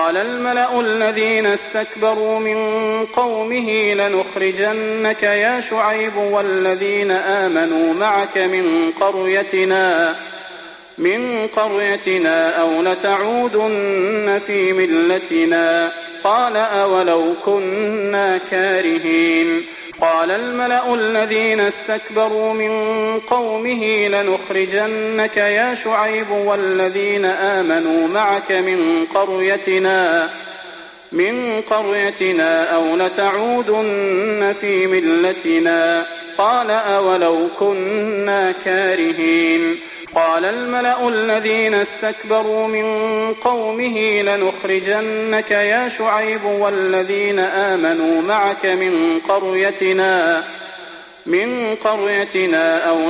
قال الملأ الذين استكبروا من قومه لنخرجنك يا شعيب والذين آمنوا معك من قريتنا أو لتعودن في ملتنا قال أولو كنا كارهين قال الملأ الذين استكبروا من قومه لنخرجنك يا شعيب والذين آمنوا معك من قريتنا أو لتعودن في ملتنا قال أولو كنا كارهين قال الملأ الذين استكبروا من قومه لنخرجنك يا شعيب والذين آمنوا معك من قريتنا أو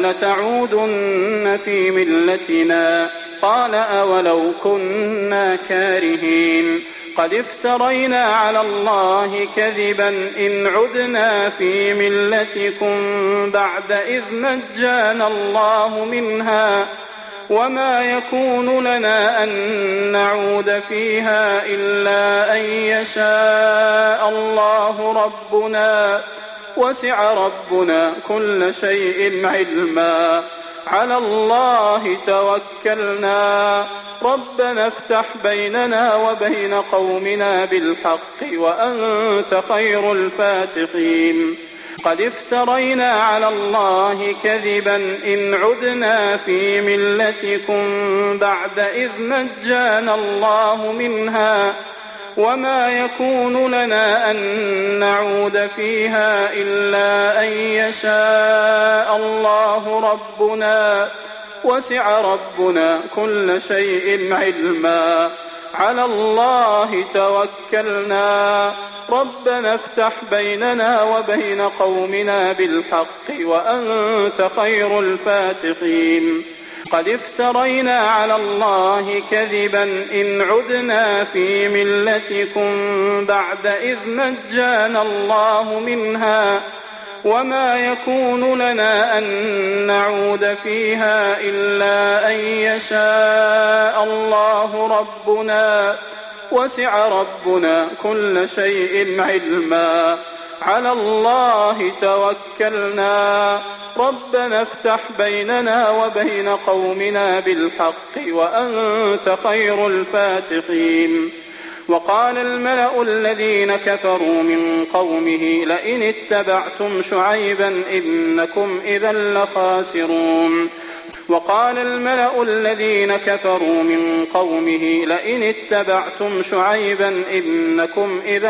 لتعودن في ملتنا قال أولو كنا كارهين قد افترينا على الله كذبا إن عدنا في ملتكم بعد إذ نجانا الله منها وما يكون لنا أن نعود فيها إلا أن يشاء الله ربنا وسع ربنا كل شيء علما على الله توكلنا ربنا افتح بيننا وبين قومنا بالحق وأنت خير الفاتحين قد افترينا على الله كذبا إن عدنا في ملتكم بعد إذ نجانا الله منها وما يكون لنا أن نعود فيها إلا أن يشاء الله ربنا وسع ربنا كل شيء علما على الله توكلنا ربنا افتح بيننا وبين قومنا بالحق وأنت خير الفاتحين قد افترينا على الله كذبا إن عدنا في ملتكم بعد إذ نجانا الله منها وما يكون لنا أن نعود فيها إلا أن يشاء الله ربنا وسع ربنا كل شيء علما على الله توكلنا ربنا افتح بيننا وبين قومنا بالحق وأنت خير الفاتحين وقال الملأ الذين كفروا من قومه لئن اتبعتم شعيبا إنكم إذا لخاسرون وقال الملأ الذين كفروا من قومه لئن اتبعتم شعيبا إنكم إذا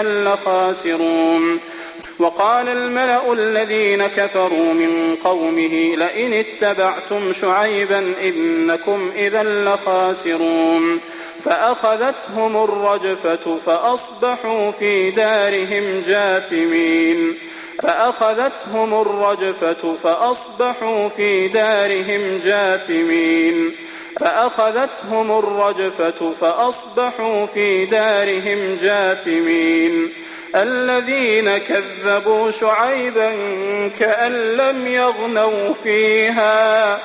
لخاسرون وقال الملأ الذين كفروا من قومه لئن اتبعتم شعيبا إنكم إذا لخاسرون فأخذتهم الرجفة فأصبحوا في دارهم جاثمين فأخذتهم الرجفة فأصبحوا في دارهم جاثمين فأخذتهم الرجفة فأصبحوا في دارهم جاثمين الذين كذبوا شعيبا كأن لم يغنوا فيها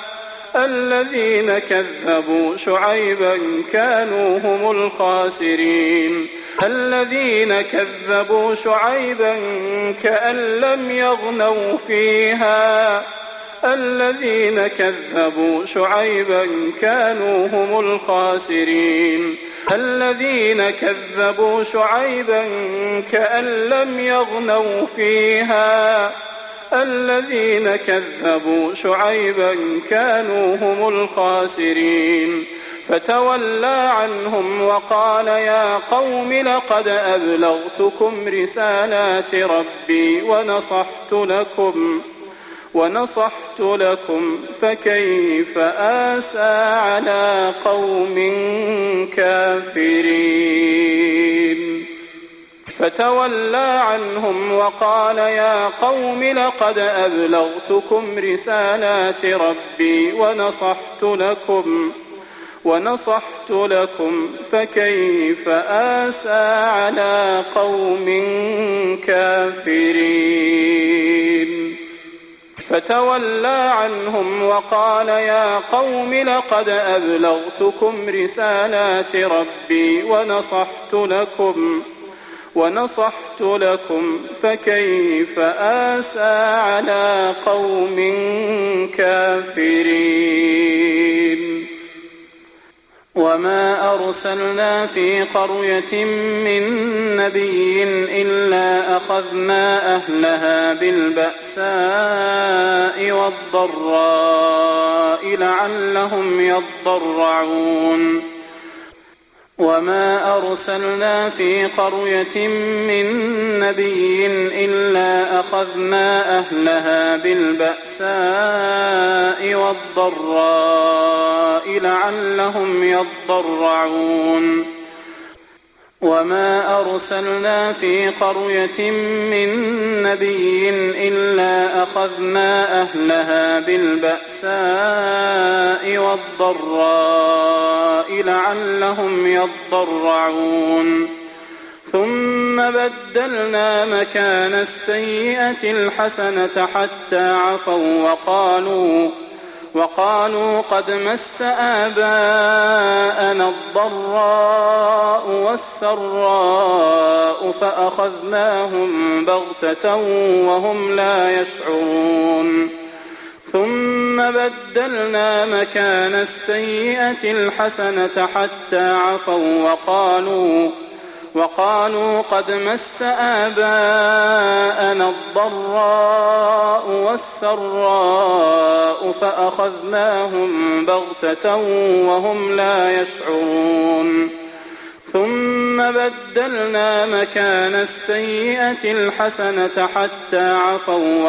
الذين كذبوا شعيبا كانوا هم الخاسرين الذين كذبوا شعيبا كأن لم يغنوا فيها الذين كذبوا شعيبا كانوا هم الخاسرين الذين كذبوا شعيبا كأن لم يغنوا فيها الذين كذبوا شعيبا كانوا هم الخاسرين فتولى عنهم وقال يا قوم لقد أبلغتكم رسالات ربي ونصحت لكم فكيف آسى على قوم كافرين فتولى عنهم وقال يا قوم لقد أبلغتكم رسالات ربي ونصحت لكم فكيف آسى على قوم كافرين فتولى عنهم وقال يا قوم لقد أبلغتكم رسالات ربي ونصحت لكم فكيف آسى على قوم كافرين. وما أرسلنا في قرية من نبي إلا أخذنا أهلها بالبأساء والضراء لعلهم يضرعون. وما أرسلنا في قرية من نبي إلا أخذنا أهلها بالبأساء والضراء لعلهم يضرعون. وما أرسلنا في قرية من نبي إلا أخذنا أهلها بالبأساء والضراء لعلهم يضرعون. ثم بدلنا مكان السيئة الحسنة حتى عفوا وقالوا قد مس آباءنا الضراء والسراء فأخذناهم بغتة وهم لا يشعرون. ثم بدلنا مكان السيئة الحسنة حتى عفوا وقالوا قد مس آباءنا الضراء والسراء فأخذناهم بغتة وهم لا يشعرون. ثم بدلنا مكان السيئة الحسنة حتى عفوا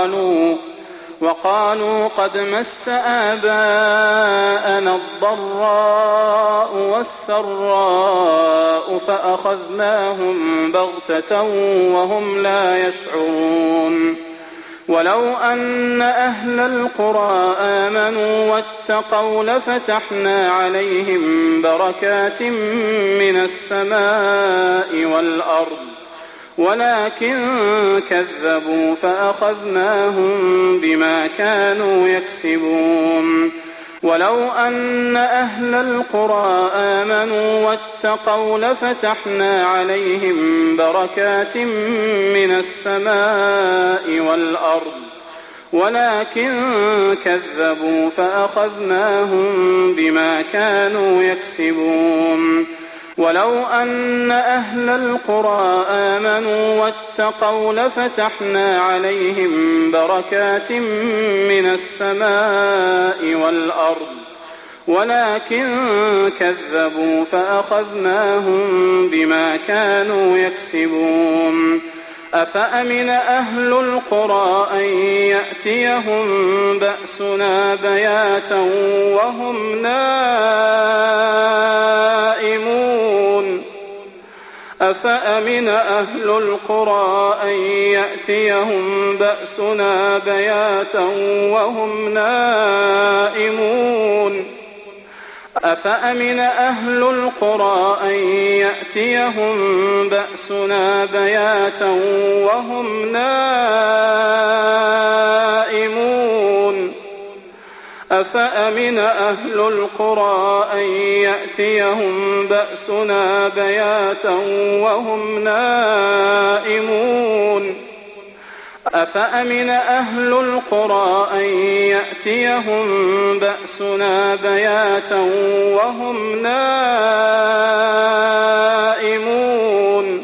وقالوا قد مس آباءنا الضراء والسراء فأخذناهم بغتة وهم لا يشعرون. ولو أن أهل القرى آمنوا واتقوا لفتحنا عليهم بركات من السماء والأرض ولكن كذبوا فأخذناهم بما كانوا يكسبون. ولو أن أهل القرى آمنوا واتقوا لفتحنا عليهم بركات من السماء والأرض ولكن كذبوا فأخذناهم بما كانوا يكسبون. ولو أن أهل القرى آمنوا واتقوا لفتحنا عليهم بركات من السماء والأرض ولكن كذبوا فأخذناهم بما كانوا يكسبون. أفأمن أهل القرى أن يأتيهم بأسنا بياتا وهم نائمون. أفأمن أهل القرى أن يأتيهم بأسنا بياتا وهم نائمون. أفأمن أهل القرى أن يأتيهم بأسنا بياتا وهم نائمون. أفأمن أهل القرى أن يأتيهم بأسنا بياتا وهم نائمون. أفأمن أهل القرى أن يأتيهم بأسنا بياتا وهم نائمون.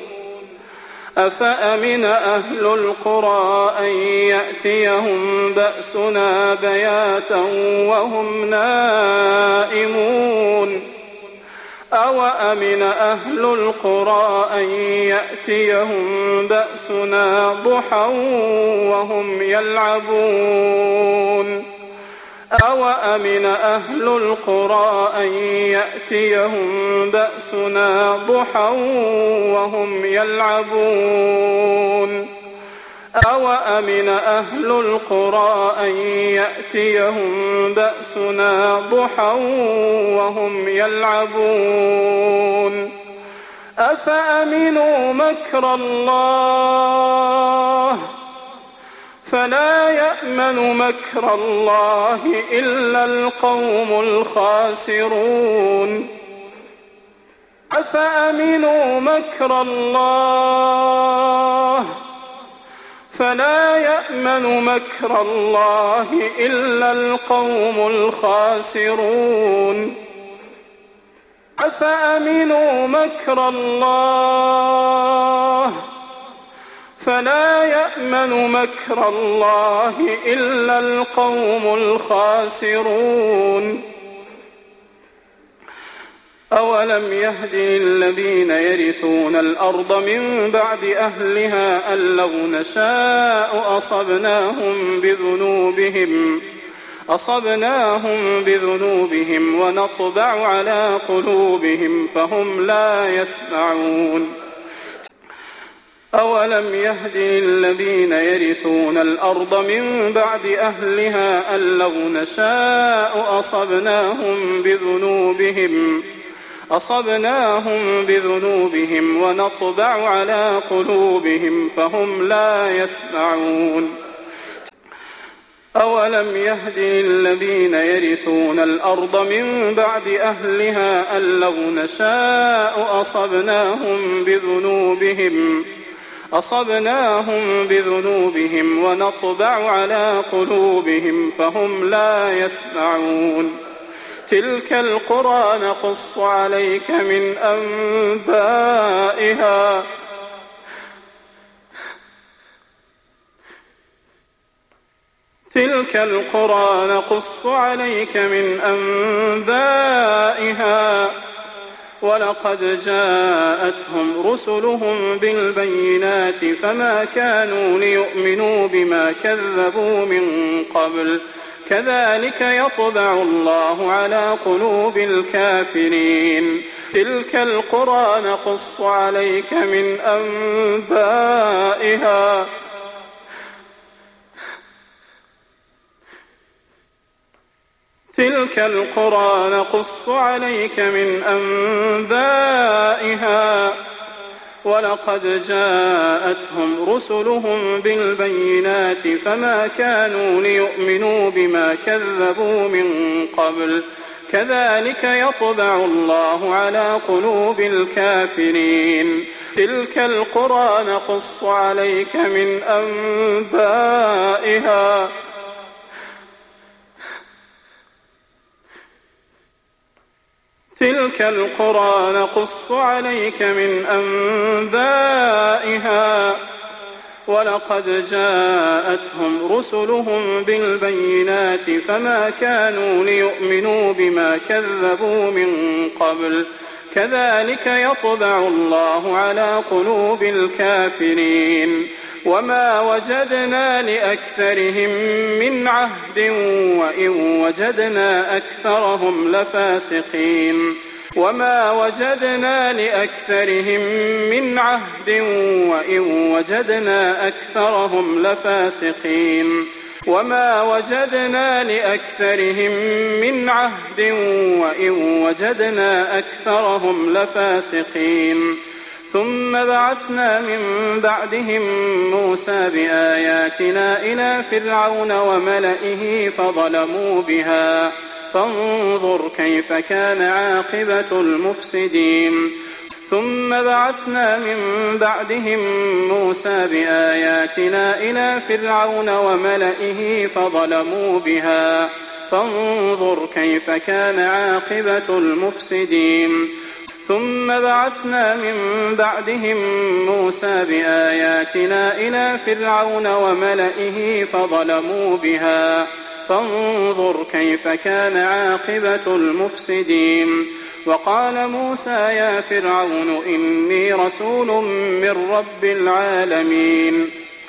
أفأمن أهل القرى أن يأتيهم بأسنا بياتا وهم نائمون. أوأمن أهل القرى أن يأتيهم بأسنا ضحى وهم يلعبون. أوأمن أهل القرى أن يأتيهم بأسنا ضحى وهم يلعبون. أوأمن أهل القرى أن يأتيهم بأسنا ضحى وهم يلعبون. أفأمنوا مكر الله فلا يأمن مكر الله إلا القوم الخاسرون أفأمنوا مكر الله فلا يأمن مكر الله إلا القوم الخاسرون أفأمنوا مكر الله فلا يأمن مكر الله إلا القوم الخاسرون أولم يهد للذين يرثون الأرض من بعد أهلها أن لو نشاء أصبناهم بذنوبهم ونطبع على قلوبهم فهم لا يسمعون أولم يهد للذين يرثون الأرض من بعد أهلها أن لو نشاء أصبناهم بذنوبهم ونطبع على قلوبهم فهم لا يسمعون أولم يهد للذين يرثون الأرض من بعد أهلها أن لو نشاء أصبناهم بذنوبهم ونطبع على قلوبهم فهم لا يسمعون تلك القرى نقص عليك من أنبائها ولقد جاءتهم رسلهم بالبينات فما كانوا ليؤمنوا بما كذبوا من قبل كذلك يطبع الله على قلوب الكافرين تلك القرى نقص عليك من أنبائها ولقد جاءتهم رسلهم بالبينات فما كانوا ليؤمنوا بما كذبوا من قبل كذلك يطبع الله على قلوب الكافرين تلك القرى نقص عليك من أنبائها ولقد جاءتهم رسلهم بالبينات فما كانوا ليؤمنوا بما كذبوا من قبل كذلك يطبع الله على قلوب الكافرين وما وجدنا لأكثرهم من عهد وإن وجدنا أكثرهم لفاسقين ثم بعثنا من بعدهم موسى بآياتنا إلى فرعون وملئه فظلموا بها فانظر كيف كان عاقبة المفسدين ثم بعثنا من بعدهم موسى بآياتنا إلى فرعون وملئه فظلموا بها فانظر كيف كان عاقبة المفسدين ثم بعثنا من بعدهم موسى بآياتنا إلى فرعون وملئه فظلموا بها فانظر كيف كان عاقبة المفسدين وقال موسى يا فرعون إني رسول من رب العالمين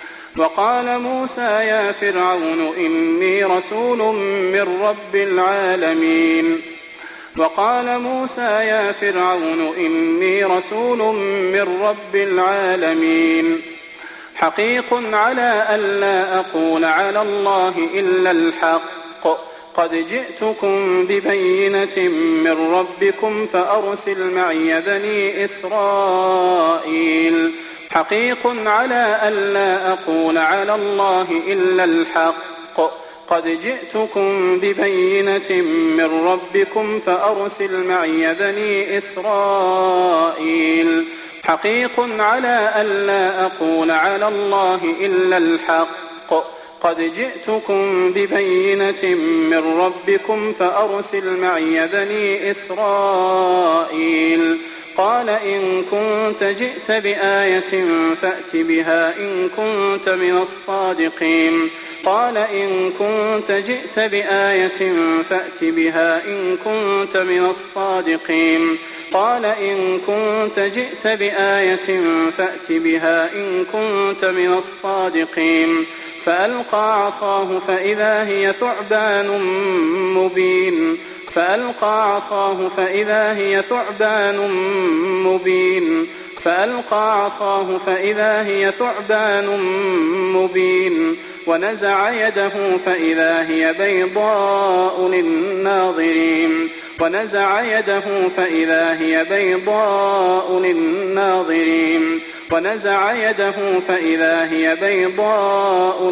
حقيق على ألا أقول على الله إلا الحق قد جئتكم ببينة من ربكم فأرسل معي بني إسرائيل حقيق على ألا أقول على الله إلا الحق قد جئتكم ببينة من ربكم فأرسل معي بني إسرائيل حقيق على ألا أقول على الله إلا الحق قد جئتكم ببينة من ربكم فأرسل معي بني إسرائيل قال إن كنت جئت بآية فأت بها إن كنت من الصادقين قال إن كنت جئت بآية فأت بها إن كنت من الصادقين قال إن كنت جئت بآية فأت بها إن كنت من الصادقين فألقى عصاه فإذا هي ثعبان مبين فألقى عصاه فإذا هي ثعبان مبين فألقى عصاه فإذا هي ثعبان مبين ونزع يده فإذا هي بيضاء للناظرين ونزع يده فإذا هي بيضاء للناظرين ونزع يده فإذا هي بيضاء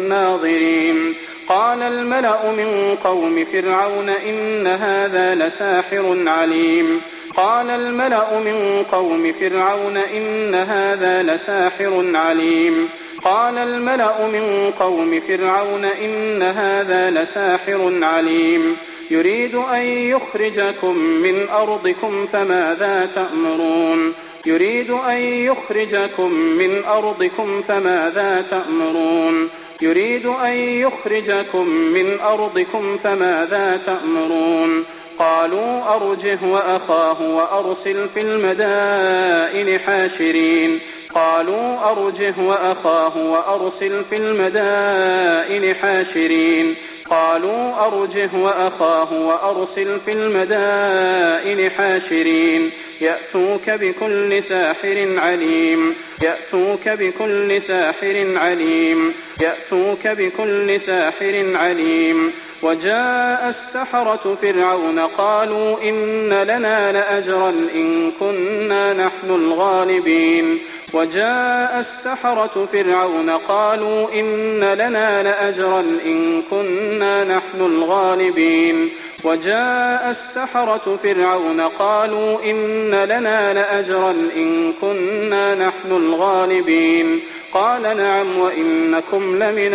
للناظرين قال الملأ من قوم فرعون إن هذا لساحر عليم قال الملأ من قوم فرعون إن هذا لساحر عليم قال الملأ من قوم فرعون إن هذا لساحر عليم يريد أن يخرجكم من أرضكم فماذا تأمرون يريد أن يخرجكم من أرضكم فماذا تأمرون يريد أن يخرجكم من أرضكم فماذا تأمرون قالوا أرجه وأخاه وأرسل في المدائن حاشرين قالوا أرجه وأخاه وأرسل في المدائن حاشرين قالوا أرجه وأخاه وأرسل في المدائن حاشرين يأتوك بكل ساحر عليم يأتوك بكل ساحر عليم يأتوك بكل ساحر عليم وجاء السحرة فرعون قالوا إن لنا لأجرا إن كنا نحن الغالبين وجاء السحرة فرعون قالوا إن لنا لأجرا إن كنا نحن الغالبين وجاء السحرة فرعون قالوا إن لنا لأجرا إن كنا نحن الغالبين قال نعم وإنكم لمن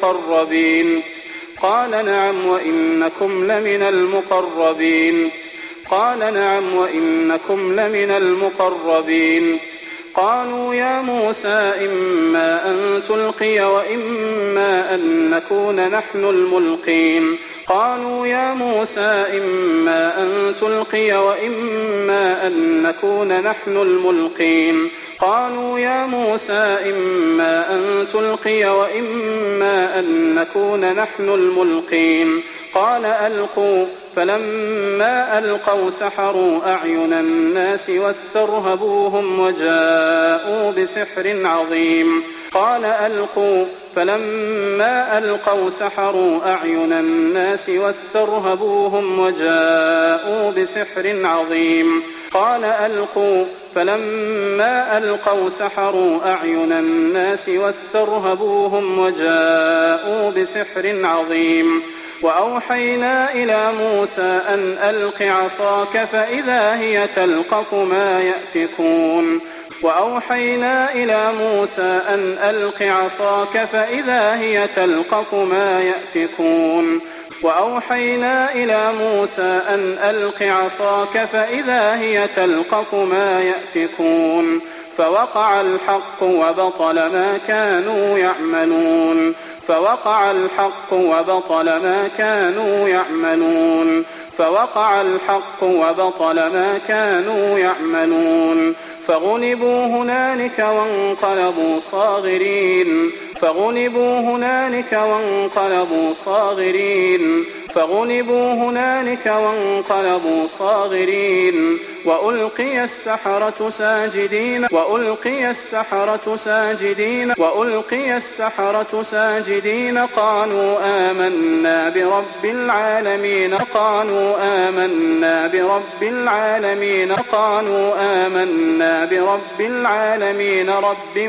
المقربين قال نعم وإنكم لمن المقربين قال نعم وإنكم لمن المقربين قالوا يا موسى إما أن تلقي وإما أن نكون نحن الملقين قالوا يا موسى إما أن تلقي وإما أن نكون نحن الملقين قالوا يا موسى إما أن تلقي وإما أن نكون نحن الملقين قال ألقوا فلما ألقوا سحروا أعين الناس واسترهبوهم وجاءوا بسحر عظيم قال ألقوا فلما ألقوا سحروا أعين الناس واسترهبوهم وجاءوا بسحر عظيم قال ألقوا فلما ألقوا سحروا أعين الناس واسترهبوهم وجاءوا بسحر عظيم وأوحينا إلى موسى أن ألق عصاك فإذا هي تلقف ما يأفكون وأوحينا إلى موسى أن ألق عصاك فإذا هي تلقف ما يأفكون وأوحينا إلى موسى أن ألق عصاك فإذا هي تلقف ما يأفكون فوقع الحق وبطل ما كانوا يعملون فوقع الحق وبطل ما كانوا يعملون فوقع الحق وبطل ما كانوا يعملون فغلبوا هنالك وانقلبوا صاغرين فغلبوا هنالك وانقلبوا صاغرين فغلبوا هنالك وانقلبوا صاغرين وألقي السحرة ساجدين قالوا آمنا برب العالمين رب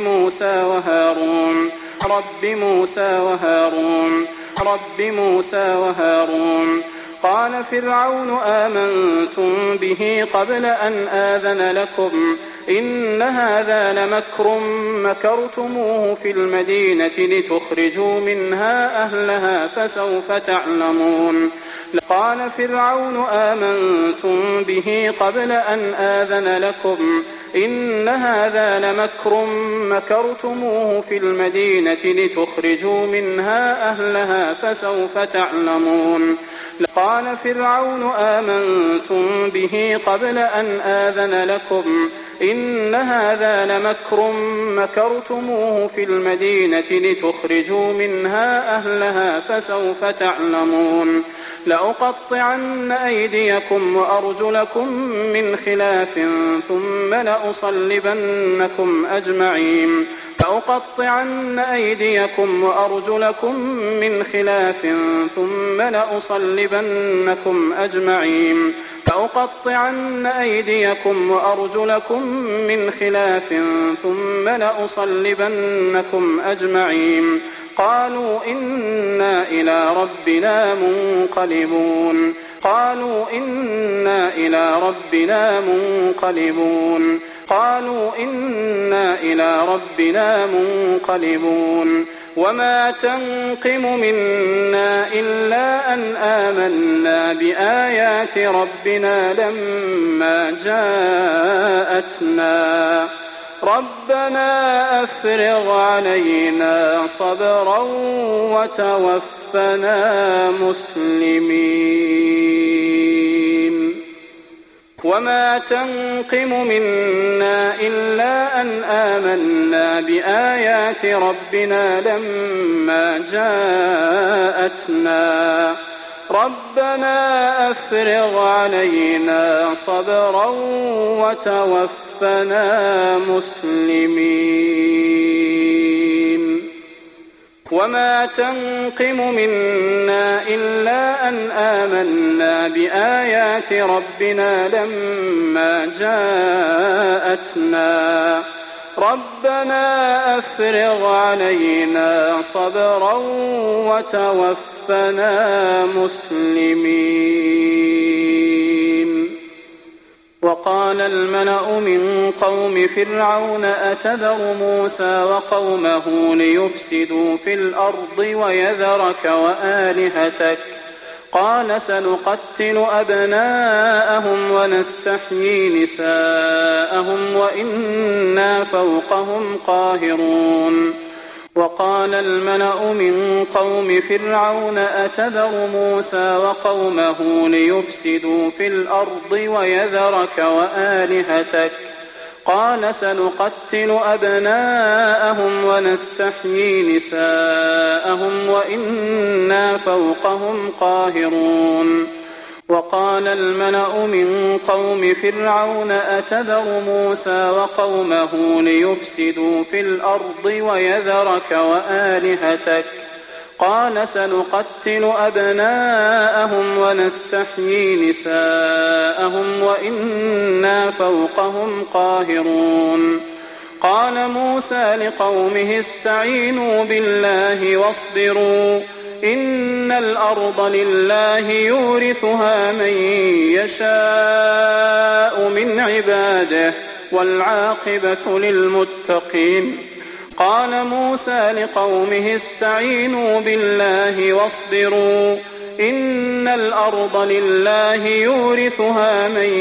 موسى وهارون قال فرعون آمنتم به قبل أن آذن لكم إن هذا لمكر مكرتموه في المدينة لتخرجوا منها أهلها فسوف تعلمون قال فرعون آمنتم به قبل أن آذن لكم إن هذا لمكر مكرتموه في المدينة لتخرجوا منها أهلها فسوف تعلمون قال فرعون آمنتم به قبل أن آذن لكم إن هذا لمكر مكرتموه في المدينة لتخرجوا منها أهلها فسوف تعلمون لأقطعن أيديكم وأرجلكم من خلاف ثم لأصلبنكم أجمعين قالوا إنا إلى ربنا منقلبون وما تنقم منا إلا أن آمنا بآيات ربنا لما جاءتنا ربنا أفرغ علينا صبرا وتوفنا مسلمين وما تنقم منا إلا أن آمنا بآيات ربنا لما جاءتنا ربنا أفرغ علينا صبرا وتوفنا مسلمين وما تنقم منا إلا أن آمنا بآيات ربنا لما جاءتنا ربنا أفرغ علينا صبرا وتوفنا مسلمين وقال الملأ من قوم فرعون أتذر موسى وقومه ليفسدوا في الأرض ويذرك وآلهتك قال سنقتل أبناءهم ونستحيي نساءهم وإنا فوقهم قاهرون وقال الملأ من قوم فرعون أتذر موسى وقومه ليفسدوا في الأرض ويذرك وآلهتك قال سنقتل أبناءهم ونستحيي نساءهم وإنا فوقهم قاهرون وقال الملأ من قوم فرعون أتذر موسى وقومه ليفسدوا في الأرض ويذرك وآلهتك قال سنقتل أبناءهم ونستحيي نساءهم وإنا فوقهم قاهرون قال موسى لقومه استعينوا بالله واصبروا إن الأرض لله يورثها من يشاء من عباده والعاقبة للمتقين قال موسى لقومه استعينوا بالله واصبروا إن الأرض لله يورثها من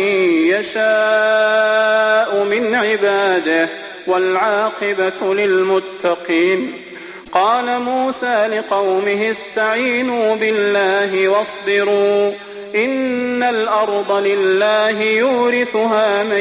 يشاء من عباده والعاقبة للمتقين قال موسى لقومه استعينوا بالله واصبروا إن الأرض لله يورثها من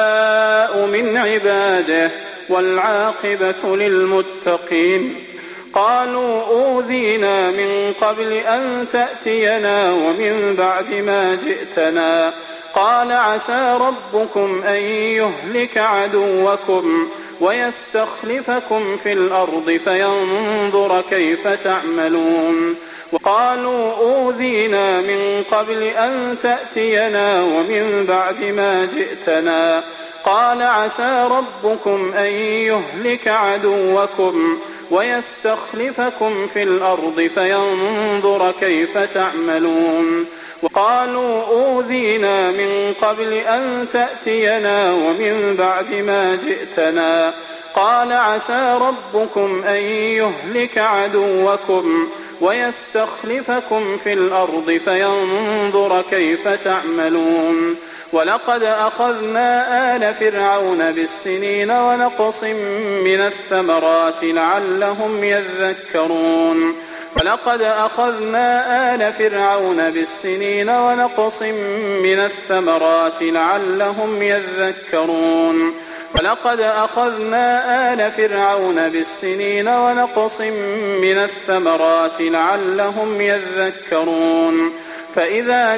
يشاء من عباده والعاقبة للمتقين قالوا أوذينا من قبل أن تأتينا ومن بعد ما جئتنا قال عسى ربكم أن يهلك عدوكم ويستخلفكم في الأرض فينظر كيف تعملون وقالوا أوذينا من قبل أن تأتينا ومن بعد ما جئتنا قال عسى ربكم أن يهلك عدوكم ويستخلفكم في الأرض فينظر كيف تعملون وقالوا أوذينا من قبل أن تأتينا ومن بعد ما جئتنا قال عسى ربكم أن يهلك عدوكم ويستخلفكم في الأرض فينظر كيف تعملون ولقد أخذنا آل فرعون بالسنين ونقص من الثمرات لعلهم يذكرون ولقد أخذنا آل فرعون بالسنين ونقص من الثمرات لعلهم يذكرون ولقد أخذنا آل فرعون بالسنين ونقص من الثمرات لعلهم يذكرون فإذا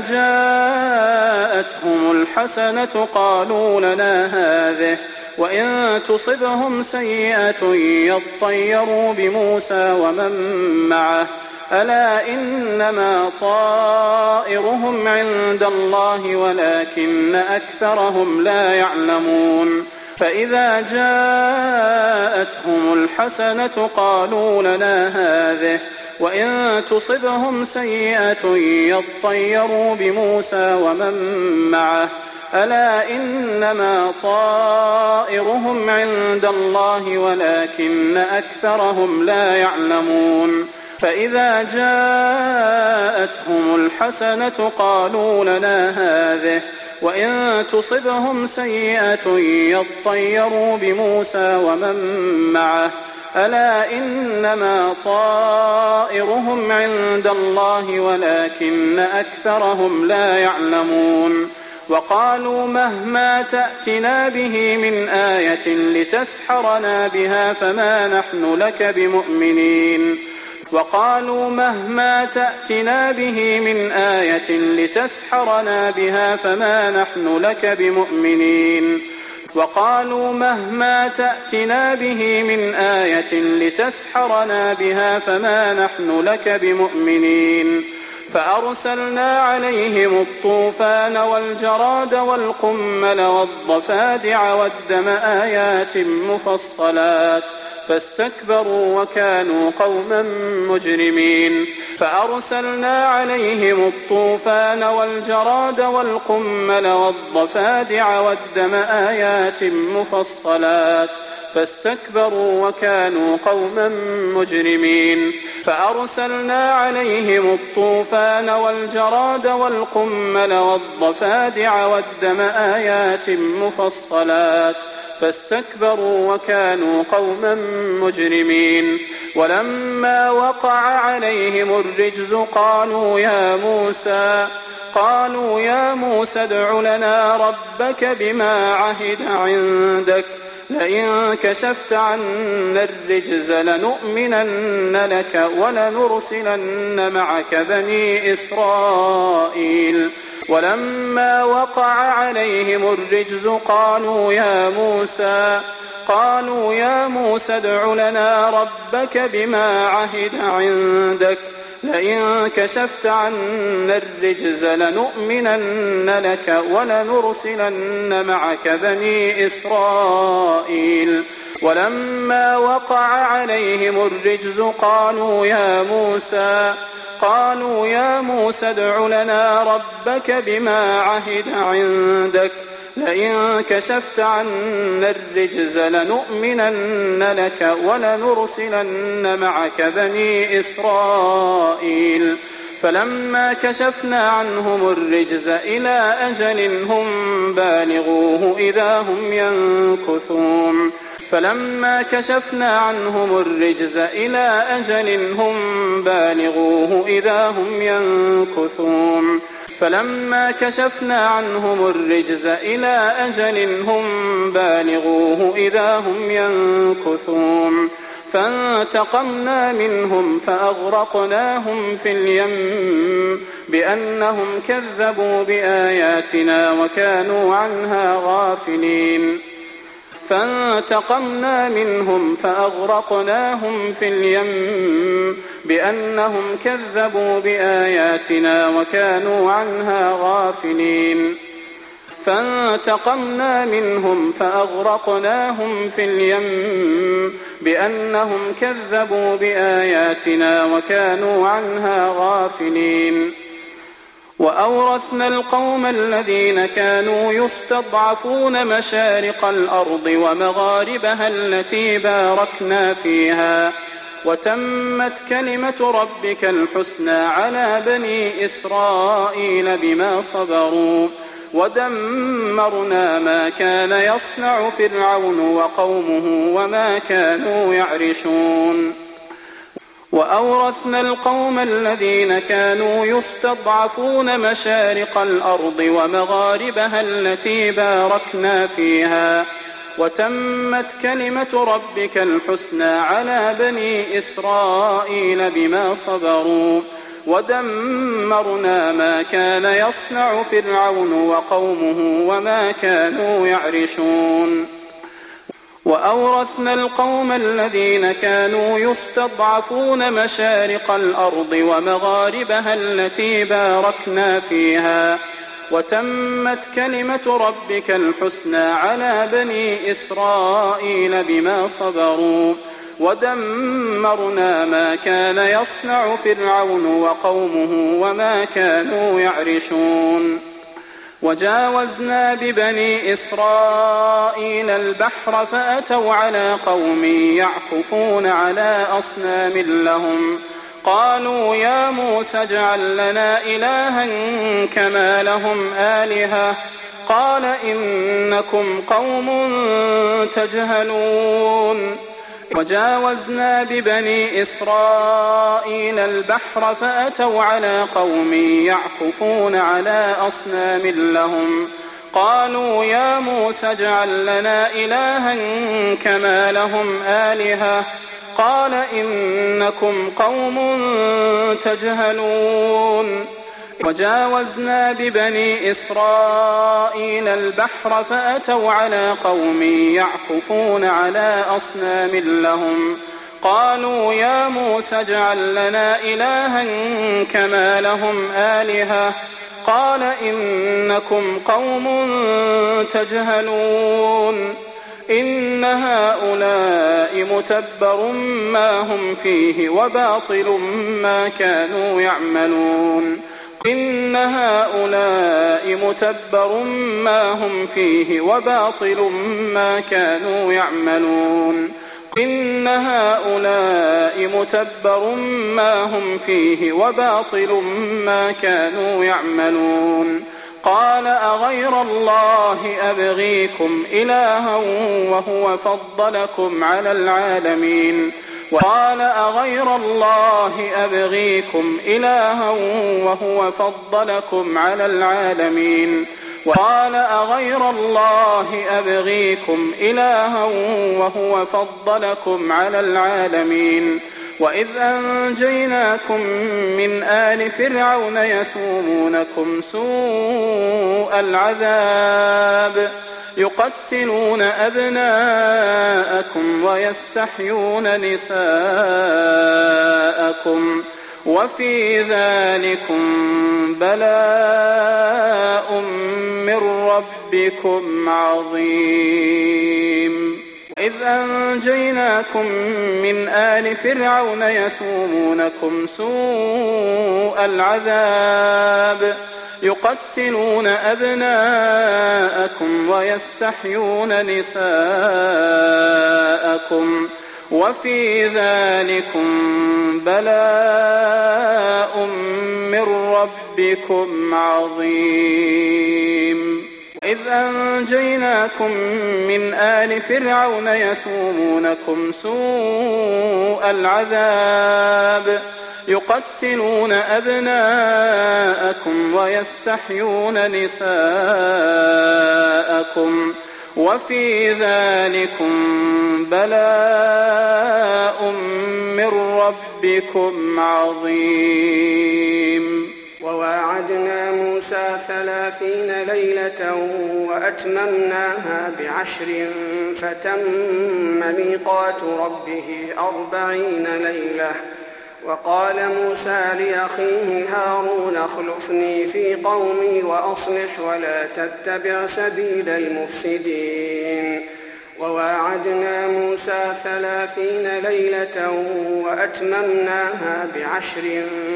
جاءتهم الحسنة قالوا لنا هذه وإن تصبهم سيئة يطيروا بموسى ومن معه ألا إنما طائرهم عند الله ولكن أكثرهم لا يعلمون فإذا جاءتهم الحسنة قالوا لنا هذه وإن تصبهم سيئة يطيروا بموسى ومن معه ألا إنما طائرهم عند الله ولكن أكثرهم لا يعلمون فإذا جاءتهم الحسنة قالوا لنا هذه وإن تصبهم سيئة يطيروا بموسى ومن معه ألا إنما طائرهم عند الله ولكن أكثرهم لا يعلمون وقالوا مهما تأتنا به من آية لتسحرنا بها فما نحن لك بمؤمنين وقالوا مهما تأتنا به من آية لتسحرنا بها فما نحن لك بمؤمنين وقالوا مهما تأتنا به من آية لتسحرنا بها فما نحن لك بمؤمنين فأرسلنا عليهم الطوفان والجراد والقمل والضفادع والدم آيات مفصلات فاستكبروا وكانوا قوما مجرمين فأرسلنا عليهم الطوفان والجراد والقمل والضفادع والدم آيات مفصلات فاستكبروا وكانوا قوما مجرمين فأرسلنا عليهم الطوفان والجراد والقمل والضفادع والدم آيات مفصلات فاستكبروا وكانوا قوما مجرمين ولما وقع عليهم الرجز قالوا يا موسى ادع لنا ربك بما عهد عندك لئن كشفت عنا الرجز لنؤمنن لك ولنرسلن معك بني إسرائيل ولما وقع عليهم الرجز قالوا يا موسى ادع لنا ربك بما عهد عندك لئن كشفت عنا الرجز لنؤمنن لك ولنرسلن معك بني إسرائيل ولما وقع عليهم الرجز قالوا يا موسى ادع لنا ربك بما عهد عندك لئن كشفت عنا الرجز لنؤمنن لك ولنرسلن معك بني إسرائيل فلما كشفنا عنهم الرجز إلى أجل هم بالغوه إذا هم ينكثون فلما كشفنا عنهم الرجز إلى أجل هم بالغوه إذا هم ينكثون فلما كشفنا عنهم الرجز إلى أجل هم بالغوه إذا هم ينكثون فانتقمنا منهم فأغرقناهم في اليم بأنهم كذبوا بآياتنا وكانوا عنها غافلين فانتقمنا منهم فأغرقناهم في اليم بأنهم كذبوا بآياتنا وكانوا عنها غافلين فانتقمنا منهم فأغرقناهم في اليم بأنهم كذبوا بآياتنا وكانوا عنها غافلين وأورثنا القوم الذين كانوا يستضعفون مشارق الأرض ومغاربها التي باركنا فيها وتمت كلمة ربك الحسنى على بني إسرائيل بما صبروا ودمرنا ما كان يصنع فرعون وقومه وما كانوا يعرشون وأورثنا القوم الذين كانوا يستضعفون مشارق الأرض ومغاربها التي باركنا فيها وتمت كلمة ربك الحسنى على بني إسرائيل بما صبروا ودمرنا ما كان يصنع فرعون وقومه وما كانوا يعرشون وأورثنا القوم الذين كانوا يستضعفون مشارق الأرض ومغاربها التي باركنا فيها وتمت كلمة ربك الحسنى على بني إسرائيل بما صبروا ودمرنا ما كان يصنع فرعون وقومه وما كانوا يعرشون وجاوزنا ببني إسرائيل البحر فأتوا على قوم يعكفون على أصنام لهم قالوا يا موسى اجعل لنا إلها كما لهم آلهة قال إنكم قوم تجهلون وجاوزنا ببني إسرائيل البحر فأتوا على قوم يعكفون على أصنام لهم قالوا يا موسى اجعل لنا إلها كما لهم آلهة قال إنكم قوم تجهلون وجاوزنا ببني إسرائيل البحر فأتوا على قوم يعكفون على أصنام لهم قالوا يا موسى اجعل لنا إلها كما لهم آلهة قال إنكم قوم تجهلون إن هؤلاء متبر ما هم فيه وباطل ما كانوا يعملون إن هؤلاء متبر ما هم فيه وباطل ما كانوا يعملون إن هؤلاء متبر ما هم فيه وباطل ما كانوا يعملون قال أغير الله أبغيكم إلها وهو فضلكم على العالمين قال أغير الله أبغيكم إلها وهو فضلكم على العالمين قال أغير الله أبغيكم إلها وهو فضلكم على العالمين وإذ أنجيناكم من آل فرعون يسومونكم سوء العذاب يقتلون أبناءكم ويستحيون نساءكم وفي ذلكم بلاء من ربكم عظيم إذ أنجيناكم من آل فرعون يسومونكم سوء العذاب يقتلون أبناءكم ويستحيون نساءكم وفي ذلكم بلاء من ربكم عظيم إذ أنجيناكم من آل فرعون يسومونكم سوء العذاب يقتلون أبناءكم ويستحيون نساءكم وفي ذلكم بلاء من ربكم عظيم. وواعدنا موسى 30 ليلة وأتممناها ب10 فتم ميقات ربه 40 ليلة. وقال موسى لأخيه هارون اخلفني في قومي وأصلح ولا تتبع سبيل المفسدين. وواعدنا موسى 30 ليلة وأتممناها ب10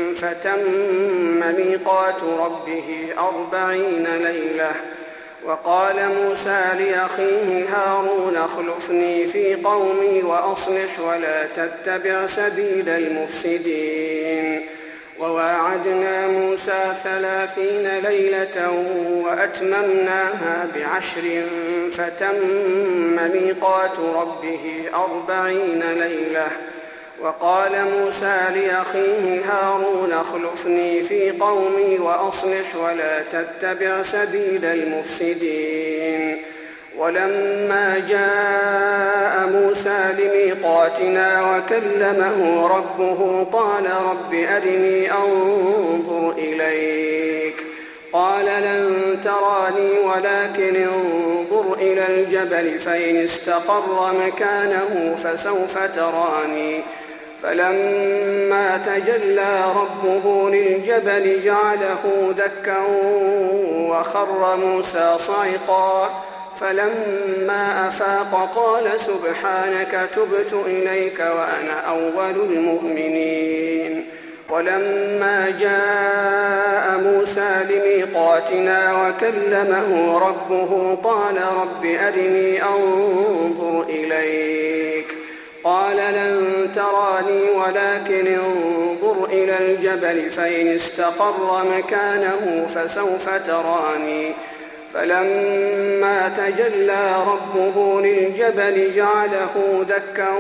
فتم ميقات ربه 40 ليلة. وقال موسى لأخيه هارون اخلفني في قومي وأصلح ولا تتبع سبيل المفسدين. وواعدنا موسى 30 ليلة وأتممناها ب10 فتم ميقات ربه 40 ليلة. وقال موسى لأخيه هارون اخلفني في قومي وأصلح ولا تتبع سبيل المفسدين. ولما جاء موسى لميقاتنا وكلمه ربه قال رب أرني أنظر إليك. قال لن تراني ولكن انظر إلى الجبل فإن استقر مكانه فسوف تراني. فلما تجلى ربه للجبل جعله دكا وخر موسى صعقا. فلما أفاق قال سبحانك تبت إليك وأنا أول المؤمنين. ولما جاء موسى لميقاتنا وكلمه ربه قال رب أرني أنظر إليك. قال لن تراني ولكن انظر إلى الجبل فإن استقر مكانه فسوف تراني. فلما تجلى ربه للجبل جعله دكا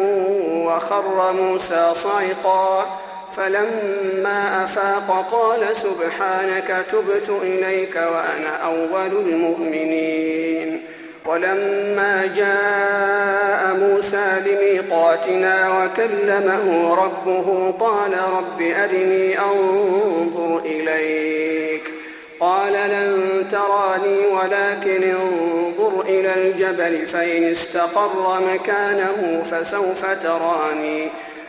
وخر موسى صعقا. فلما أفاق قال سبحانك تبت إليك وأنا أول المؤمنين. ولما جاء موسى لميقاتنا وكلمه ربه قال رب أرني أنظر إليك. قال لن تراني ولكن انظر إلى الجبل فإن استقر مكانه فسوف تراني.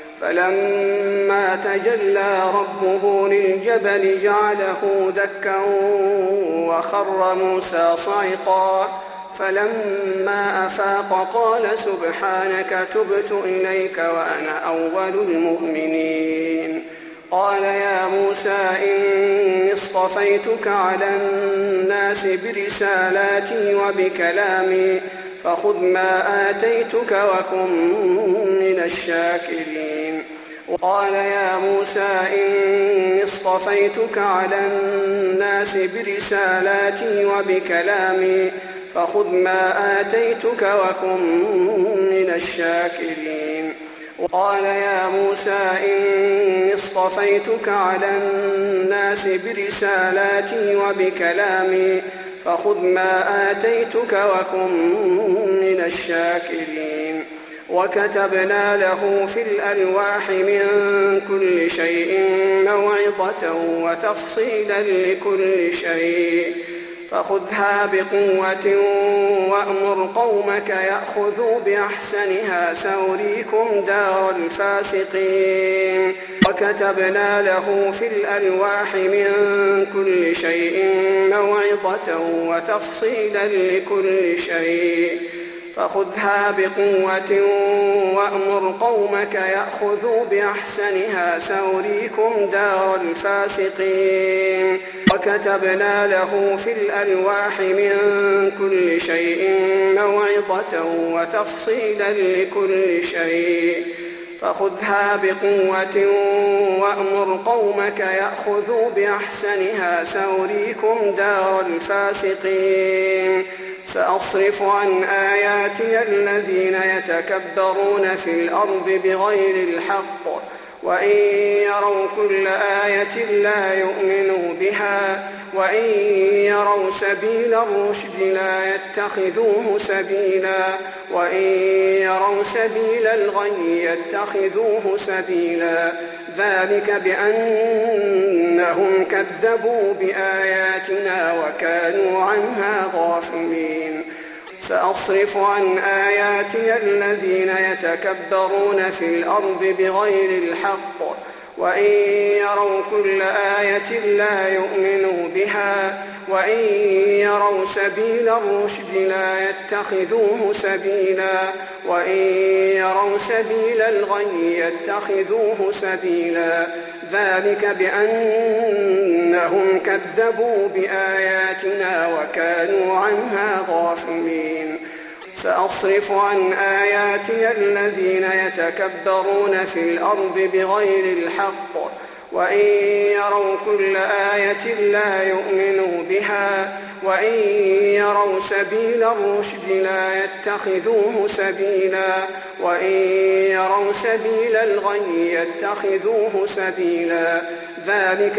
فلما تجلى ربه للجبل جعله دكا وخر موسى صعقا. فلما أفاق قال سبحانك تبت إليك وأنا أول المؤمنين. قال يا موسى إني اصطفيتك على الناس برسالاتي وبكلامي فخذ ما آتيتك وكن من الشاكرين. قال يا موسى إني اصطفيتك على الناس برسالاتي وبكلامي فخذ ما آتيتك وكن من الشاكرين. قال يا موسى إني اصطفيتك على الناس برسالاتي وبكلامي فخذ ما آتيتك وكن من الشاكرين. وكتبنا له في الألواح من كل شيء موعظة وتفصيلا لكل شيء فخذها بقوة وأمر قومك يأخذوا بأحسنها سأريكم دار الفاسقين. وكتبنا له في الألواح من كل شيء موعظة وتفصيلا لكل شيء فخذها بقوة وأمر قومك يأخذوا بأحسنها سأريكم دار الفاسقين. وكتبنا له في الألواح من كل شيء موعظة وتفصيلا لكل شيء فخذها بقوة وأمر قومك يأخذوا بأحسنها سأريكم دار الفاسقين. سأصرف عن آياتي الذين يتكبرون في الأرض بغير الحق وإن يروا كل آية لا يؤمنوا بها وإن يروا سبيل الرشد لا يتخذوه سبيلا وإن يروا سبيل الغي يتخذوه سبيلا ذلك بأنهم كذبوا بآياتنا وكانوا عنها غافلين سأصرف عن آياتي الذين يتكبرون في الأرض بغير الحق وإن يروا كل آية لا يؤمنوا بها وإن يروا سبيل الرشد لا يتخذوه سبيلا وإن يروا سبيل الغي يتخذوه سبيلا ذلك بأنهم كذبوا بآياتنا وكانوا عنها غافلين سأصرف عن آياتي الذين يتكبرون في الأرض بغير الحق وإن يروا كل آية لا يؤمنوا بها وإن يروا سبيل الرشد لا يتخذوه سبيلا وإن يروا سبيل الغي يتخذوه سبيلا ذلك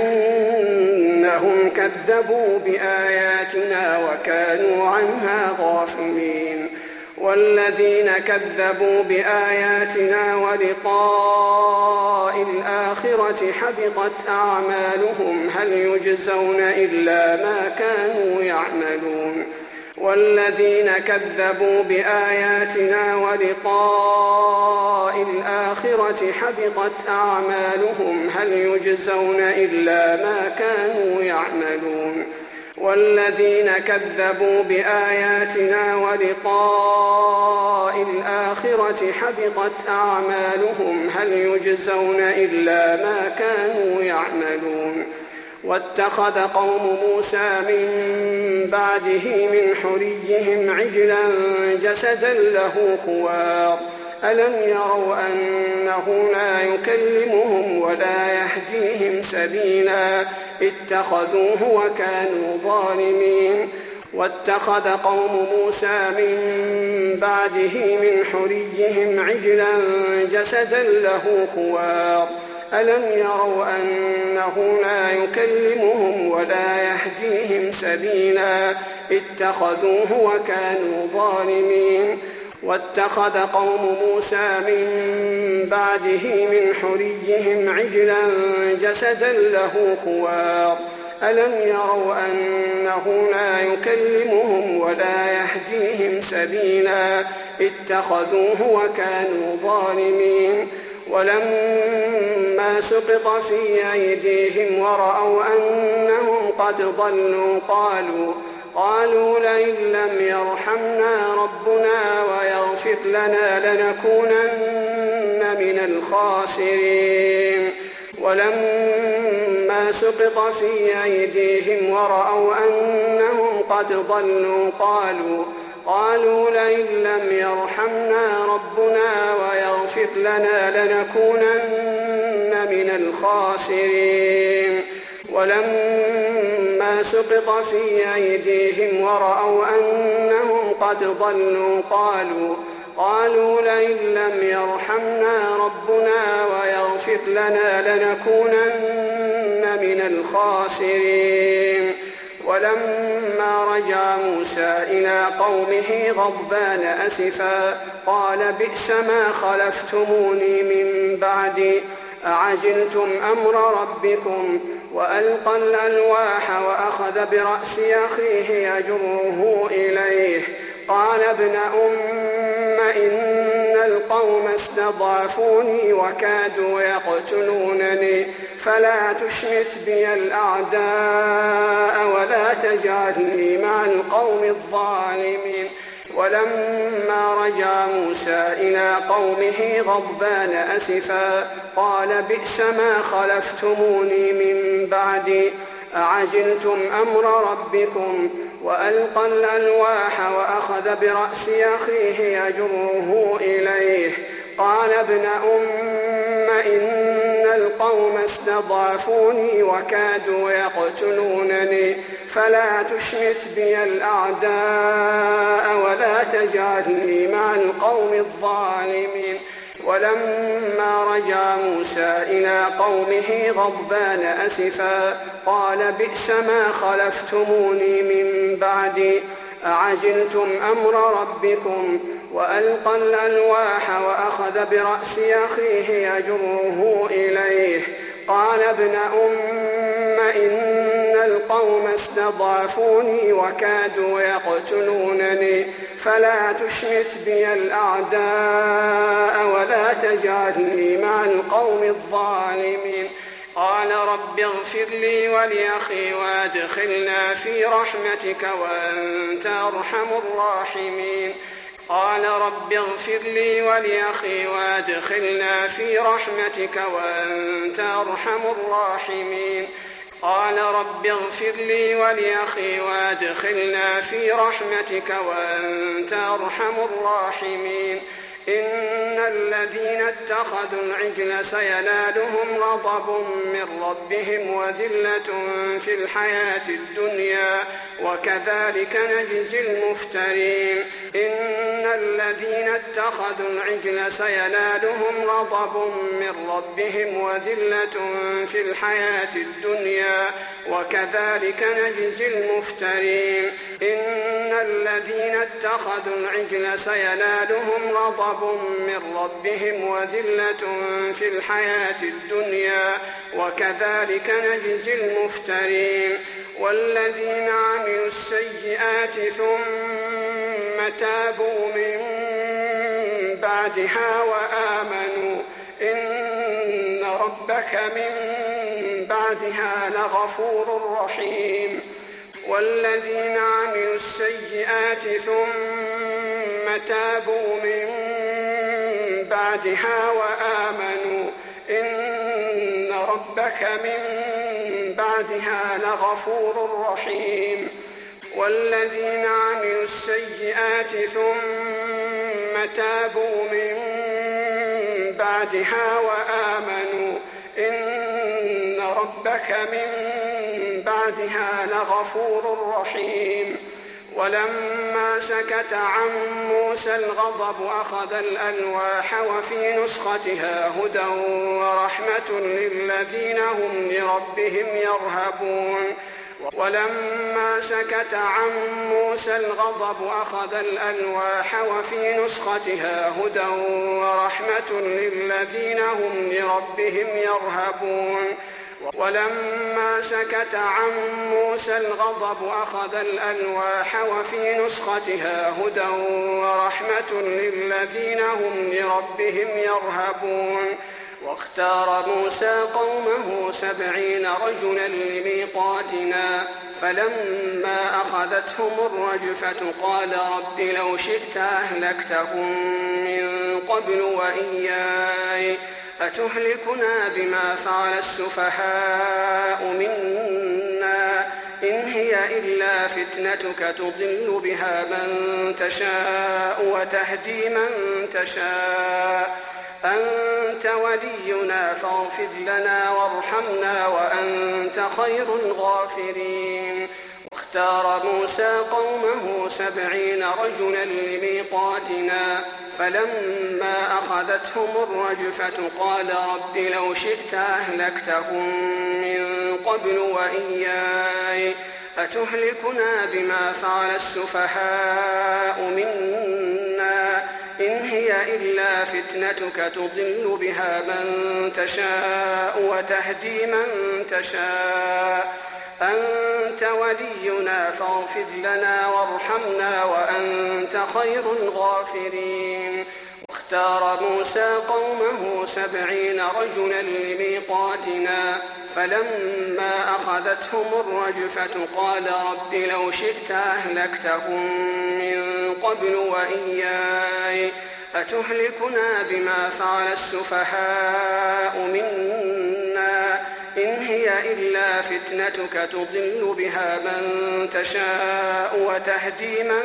بأنهم كذبوا بآياتنا وكانوا عنها غافلين والذين كذبوا بآياتنا ولقاء الآخرة حبطت أعمالهم هل يجزون إلا ما كانوا يعملون والذين كذبوا بآياتنا ولقاء الآخرة حبطت أعمالهم هل يجزون إلا ما كانوا يعملون والذين كذبوا بآياتنا ولقاء الآخرة حبطت أعمالهم هل يجزون إلا ما كانوا يعملون واتخذ قوم موسى من بعده من حليهم عجلا جسدا له خوار ألم يروا أنه لا يكلمهم ولا يهديهم سبيلا اتخذوه وكانوا ظالمين واتخذ قوم موسى من بعده من حليهم عجلا جسدا له خوار ألم يروا أنه لا يكلمهم ولا يهديهم سبيلا اتخذوه وكانوا ظالمين واتخذ قوم موسى من بعده من حليهم عجلا جسدا له خوار ألم يروا أنه لا يكلمهم ولا يهديهم سبيلا اتخذوه وكانوا ظالمين ولما سقط في أيديهم ورأوا أنهم قد ضلوا قالوا لئن لم يرحمنا ربنا ويغفر لنا لنكونن من الخاسرين ولما سقط في أيديهم ورأوا أنهم قد ضلوا قالوا لئن لم يرحمنا ربنا ويغفر لنا لنكونن من الخاسرين ولما سقط في أيديهم ورأوا أنهم قد ضلوا قالوا لئن لم يرحمنا ربنا ويغفر لنا لنكونن من الخاسرين ولما رجع موسى إلى قومه غضبان أسفا قال بئس ما خلفتموني من بعدي أعجلتم أمر ربكم وألقى الألواح وأخذ برأس أخيه يجره إليه قال ابن إن القوم استضعفوني وكادوا يقتلونني فلا تشمت بي الأعداء ولا تجعلني مع القوم الظالمين ولما رجع موسى إلى قومه غضبان أسفا قال بئس ما خلفتموني من بعدي أعجلتم أمر ربكم وألقى الألواح وأخذ برأس أخيه يجره إليه قال ابن إن القوم استضعفوني وكادوا يقتلونني فلا تشمت بي الأعداء ولا تجعلني مع القوم الظالمين ولما رجع موسى إلى قومه غضبان أسفا قال بئس ما خلفتموني من بعدي أعجلتم أمر ربكم وألقى الألواح وأخذ برأس أخيه يجره إليه قال ابن إن القوم استضعفوني وكادوا يقتلونني فلا تشمت بي الأعداء ولا تجعلني مع القوم الظالمين قال رب اغفر لي ولأخي وادخلنا في رحمتك وأنت أرحم الراحمين قال رب اغفر لي ولأخي وادخلنا في رحمتك وأنت أرحم الراحمين قال رب اغفر لي ولأخي وادخلنا في رحمتك وأنت أرحم الراحمين إن الذين اتخذوا العجل سينالهم غضب من ربهم وذلة في الحياة الدنيا وكذلك نجزي المفترين إن الذين اتخذوا العجل سينالهم غضب من ربهم وذلة في الحياة الدنيا وكذلك نجزي المفترين إن الذين اتخذوا العجل سينالهم غضب من ربهم وذلة في الحياة الدنيا وكذلك نجزي المفترين والذين عملوا السيئات ثم تابوا من بعدها وآمنوا إن ربك من بعدها لغفور رحيم والذين عملوا السيئات ثم تابوا من بعدها وآمنوا إن ربك من بعدها لغفور رحيم والذين عملوا السيئات ثم تابوا من بعدها وآمنوا إن ربك من بعدها لغفور رحيم ولما سكت عن موسى الغضب أخذ الألواح وفي نسختها هدى ورحمة للذين هم لربهم يرهبون ولما سكت عن موسى الغضب أخذ الألواح وفي نسختها هدى ورحمة للذين هم لربهم يرهبون ولما سكت عن موسى الغضب أخذ الألواح وفي نسختها هدى ورحمة للذين هم لربهم يرهبون واختار موسى قومه 70 رجلا لميقاتنا فلما أخذتهم الرجفة قال رب لو شئت أهلكتهم من قبل وإياي أتهلكنا بما فعل السفهاء منا إن هي إلا فتنتك تضل بها من تشاء وتهدي من تشاء أنت ولينا فاغفر لنا وارحمنا وأنت خير الغافرين واختار موسى قومه 70 رجلا لميقاتنا فلما أخذتهم الرجفة قال رب لو شئت أهلكتهم من قبل وإياي أتهلكنا بما فعل السفهاء منا إن هي إلا فتنتك تضل بها من تشاء وتهدي من تشاء أنت ولينا فاغفر لنا وارحمنا وأنت خير الغافرين واختار موسى قومه 70 رجلا لميقاتنا فلما أخذتهم الرجفة قال رب لو شئت أهلكتهم من قبل وإياي أتهلكنا بما فعل السفهاء منا إن هي إلا فتنتك تضل بها من تشاء وتهدي من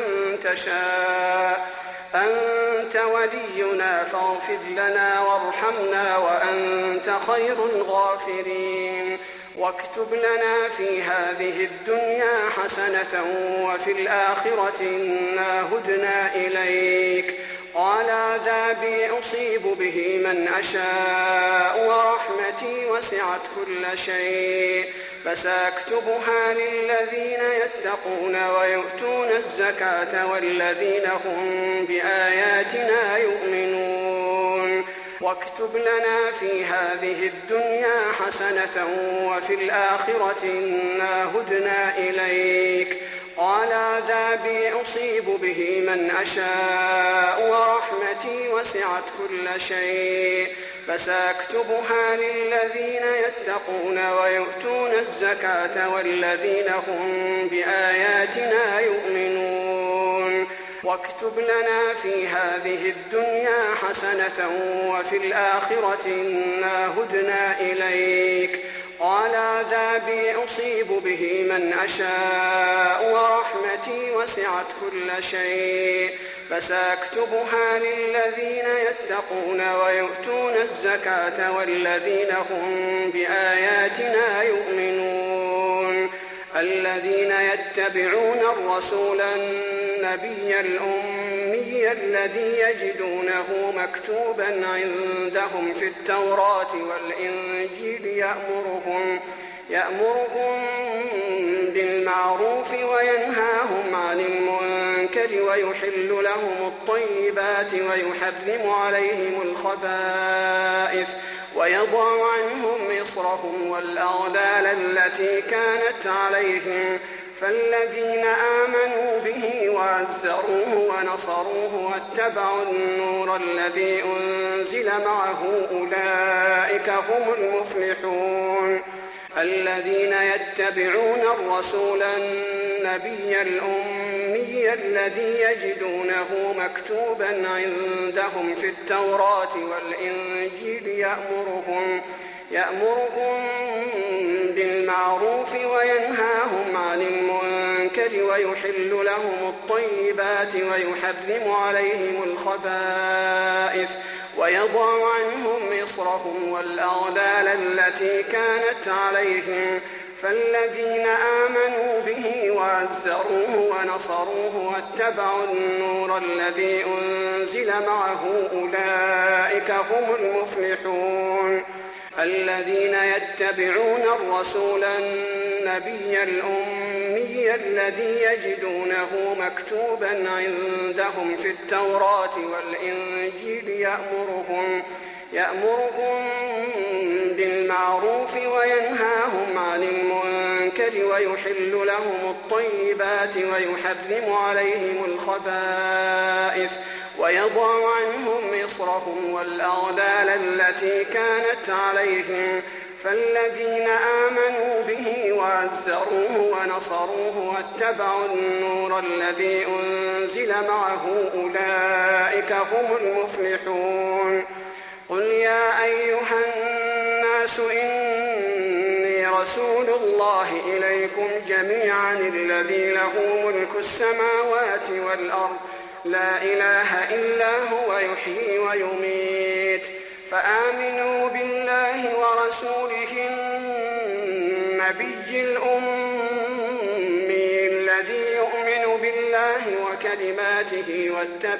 تشاء أنت ولينا فاغفر لنا وارحمنا وأنت خير الغافرين واكتب لنا في هذه الدنيا حسنة وفي الآخرة إنا هدنا إليك قال عذابي أصيب به من أشاء ورحمتي وسعت كل شيء فسأكتبها للذين يتقون ويؤتون الزكاة والذين هم بآياتنا يؤمنون واكتب لنا في هذه الدنيا حسنة وفي الآخرة إنا هدنا إليك قال عذابي أصيب به من أشاء ورحمتي وسعت كل شيء فسأكتبها للذين يتقون ويؤتون الزكاة والذين هم بآياتنا يؤمنون واكتب لنا في هذه الدنيا حسنة وفي الآخرة إنا هدنا إليك قال عذابي أصيب به من أشاء ورحمتي وسعت كل شيء فسأكتبها للذين يتقون ويؤتون الزكاة والذين هم بآياتنا يؤمنون الذين يتبعون الرسول النبي الأمي الذي يجدونه مكتوبا عندهم في التوراة والإنجيل يأمرهم بالمعروف وينهاهم عن المنكر ويحل لهم الطيبات ويحرم عليهم الخبائث ويضع عنهم إصرهم والأغلال التي كانت عليهم فالذين آمنوا به وعزروه ونصروه واتبعوا النور الذي أنزل معه أولئك هم المفلحون الذين يتبعون الرسول النبي الأمي الذي يجدونه مكتوبا عندهم في التوراة والإنجيل يأمرهم بالمعروف وينهاهم عن المنكر ويحل لهم الطيبات ويحرم عليهم الخبائث ويضع عنهم إصرهم والأغلال التي كانت عليهم فالذين آمنوا به وعزروه ونصروه واتبعوا النور الذي أنزل معه أولئك هم المفلحون الذين يتبعون الرسول النبي الأمي الذي يجدونه مكتوبا عندهم في التوراة والإنجيل يأمرهم بالمعروف وينهاهم عن المنكر ويحل لهم الطيبات ويحرم عليهم الخبائث ويضع عنهم إصرهم والأغلال التي كانت عليهم فالذين آمنوا به وعزروه ونصروه واتبعوا النور الذي أنزل معه أولئك هم المفلحون قل يا أيها الناس إني رسول الله إليكم جميعا الذي له ملك السماوات والأرض لا إله إلا هو يحيي ويميت فآمنوا بالله ورسوله النبي الأمي الذي يؤمن بالله وكلماته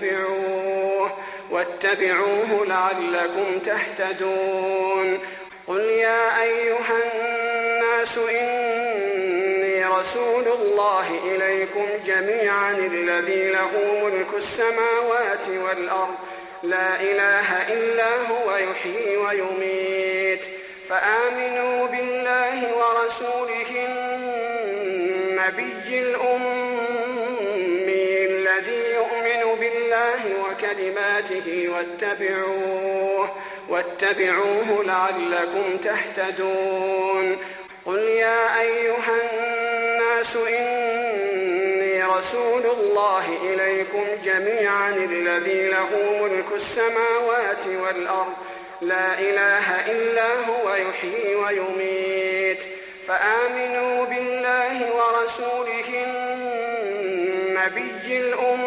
واتبعوه لعلكم تهتدون قل يا أيها الناس إني رسول الله إليكم جميعا الذي له ملك السماوات والأرض لا إله إلا هو يحيي ويميت فآمنوا بالله ورسوله النبي الأمي الذي يؤمن بالله وكلماته واتبعوه لعلكم تهتدون قل يا أيها الناس إني رسول الله إليكم جميعا الذي له ملك السماوات والأرض لا إله إلا هو يحيي ويميت فآمنوا بالله ورسوله النبي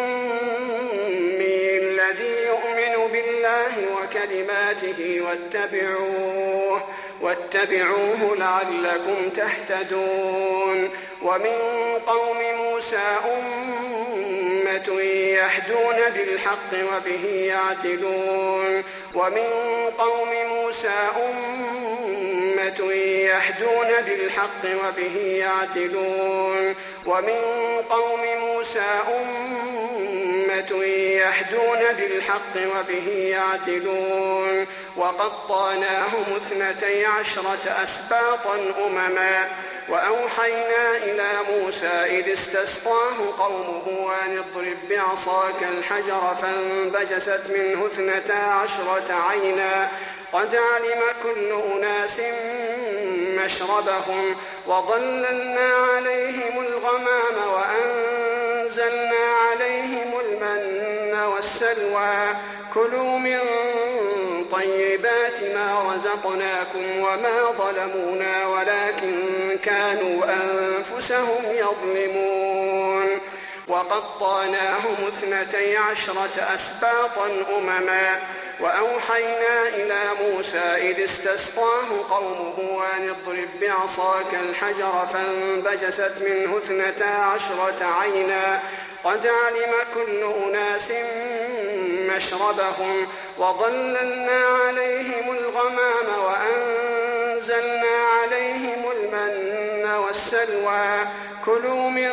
الأمي الذي يؤمن بالله وكلماته واتبعوه لعلكم تهتدون ومن قوم موسى أمة يهدون بالحق وبه يعدلون ومن قوم موسى أمة يهدون بالحق وبه يعدلون ومن قوم موسى أمة يهدون بالحق وبه يعدلون وقطعناهم 12 أسباطا أمما وأوحينا إلى موسى إذ استسقاه قومه أن اضرب بعصاك الحجر فانبجست منه 12 عينا قد علم كل أناس مشربهم وظللنا عليهم الغمام وأنزلنا عليهم المن والسلوى كلوا من طيبات ما رزقناكم وما ظلمونا ولكن كانوا أنفسهم يظلمون وقطعناهم 12 أسباطا أمما وأوحينا إلى موسى إذ استسقاه قومه أن اضرب بعصاك الحجر فانبجست منه 12 عينا قد علم كل أناس مشربهم وظللنا عليهم الغمام وأنزلنا عليهم المن والسلوى كلوا من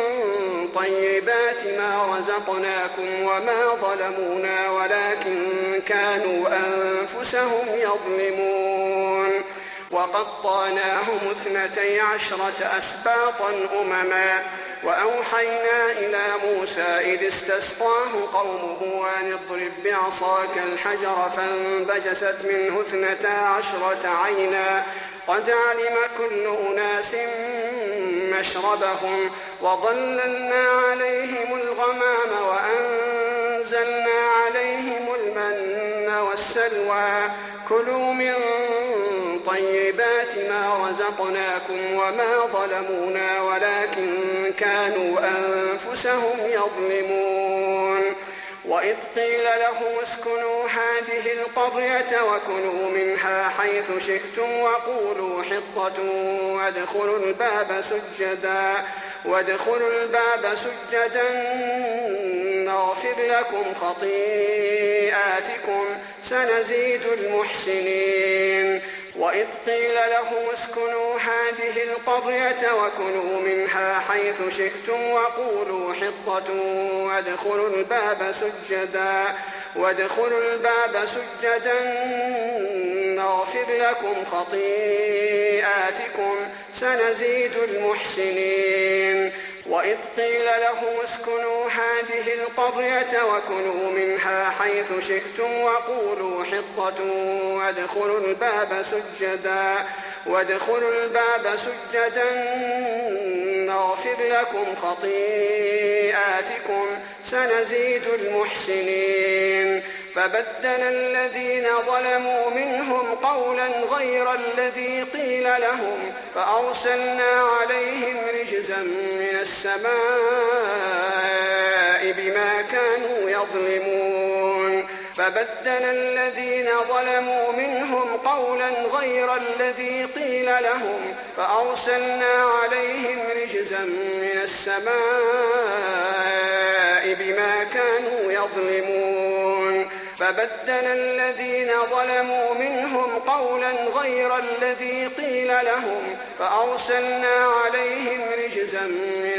طيبات ما رزقناكم وما ظلمونا ولكن كانوا أنفسهم يظلمون وقطعناهم 12 أسباطا أمما وأوحينا إلى موسى إذ استسقاه قومه أن اضرب بعصاك الحجر فانبجست منه 12 عينا قد علم كل أناس مشربهم وظللنا عليهم الغمام وأنزلنا عليهم المن والسلوى كلوا من طيبات ما رزقناكم وما ظلمونا ولكن كانوا أنفسهم يظلمون وإذ قيل لهم اسكنوا هذه القرية وكلوا منها حيث شئتم وقولوا حطة وادخلوا الباب سجدا نغفر لكم خطيئاتكم سنزيد المحسنين وإذ قيل لهم اسكنوا هذه القرية وكلوا منها حيث شئتم وقولوا حطة وادخلوا الباب سجدا نغفر لكم خطيئاتكم سنزيد المحسنين وإذ قيل لهم اسكنوا هذه القرية وكلوا منها حيث شئتم وقولوا حطة وادخلوا الباب سجدا نغفر لكم خطيئاتكم سنزيد المحسنين فبدل الذين ظلموا منهم قولا غير الذي قيل لهم فأرسلنا عليهم رجزا من السماء بما كانوا يظلمون فبدل الذين ظلموا منهم قولا غير الذي قيل لهم فأرسلنا عليهم رجزا من السماء بما كانوا يظلمون فبدل الذين ظلموا منهم قولا غير الذي قيل لهم فأرسلنا عليهم رجزا من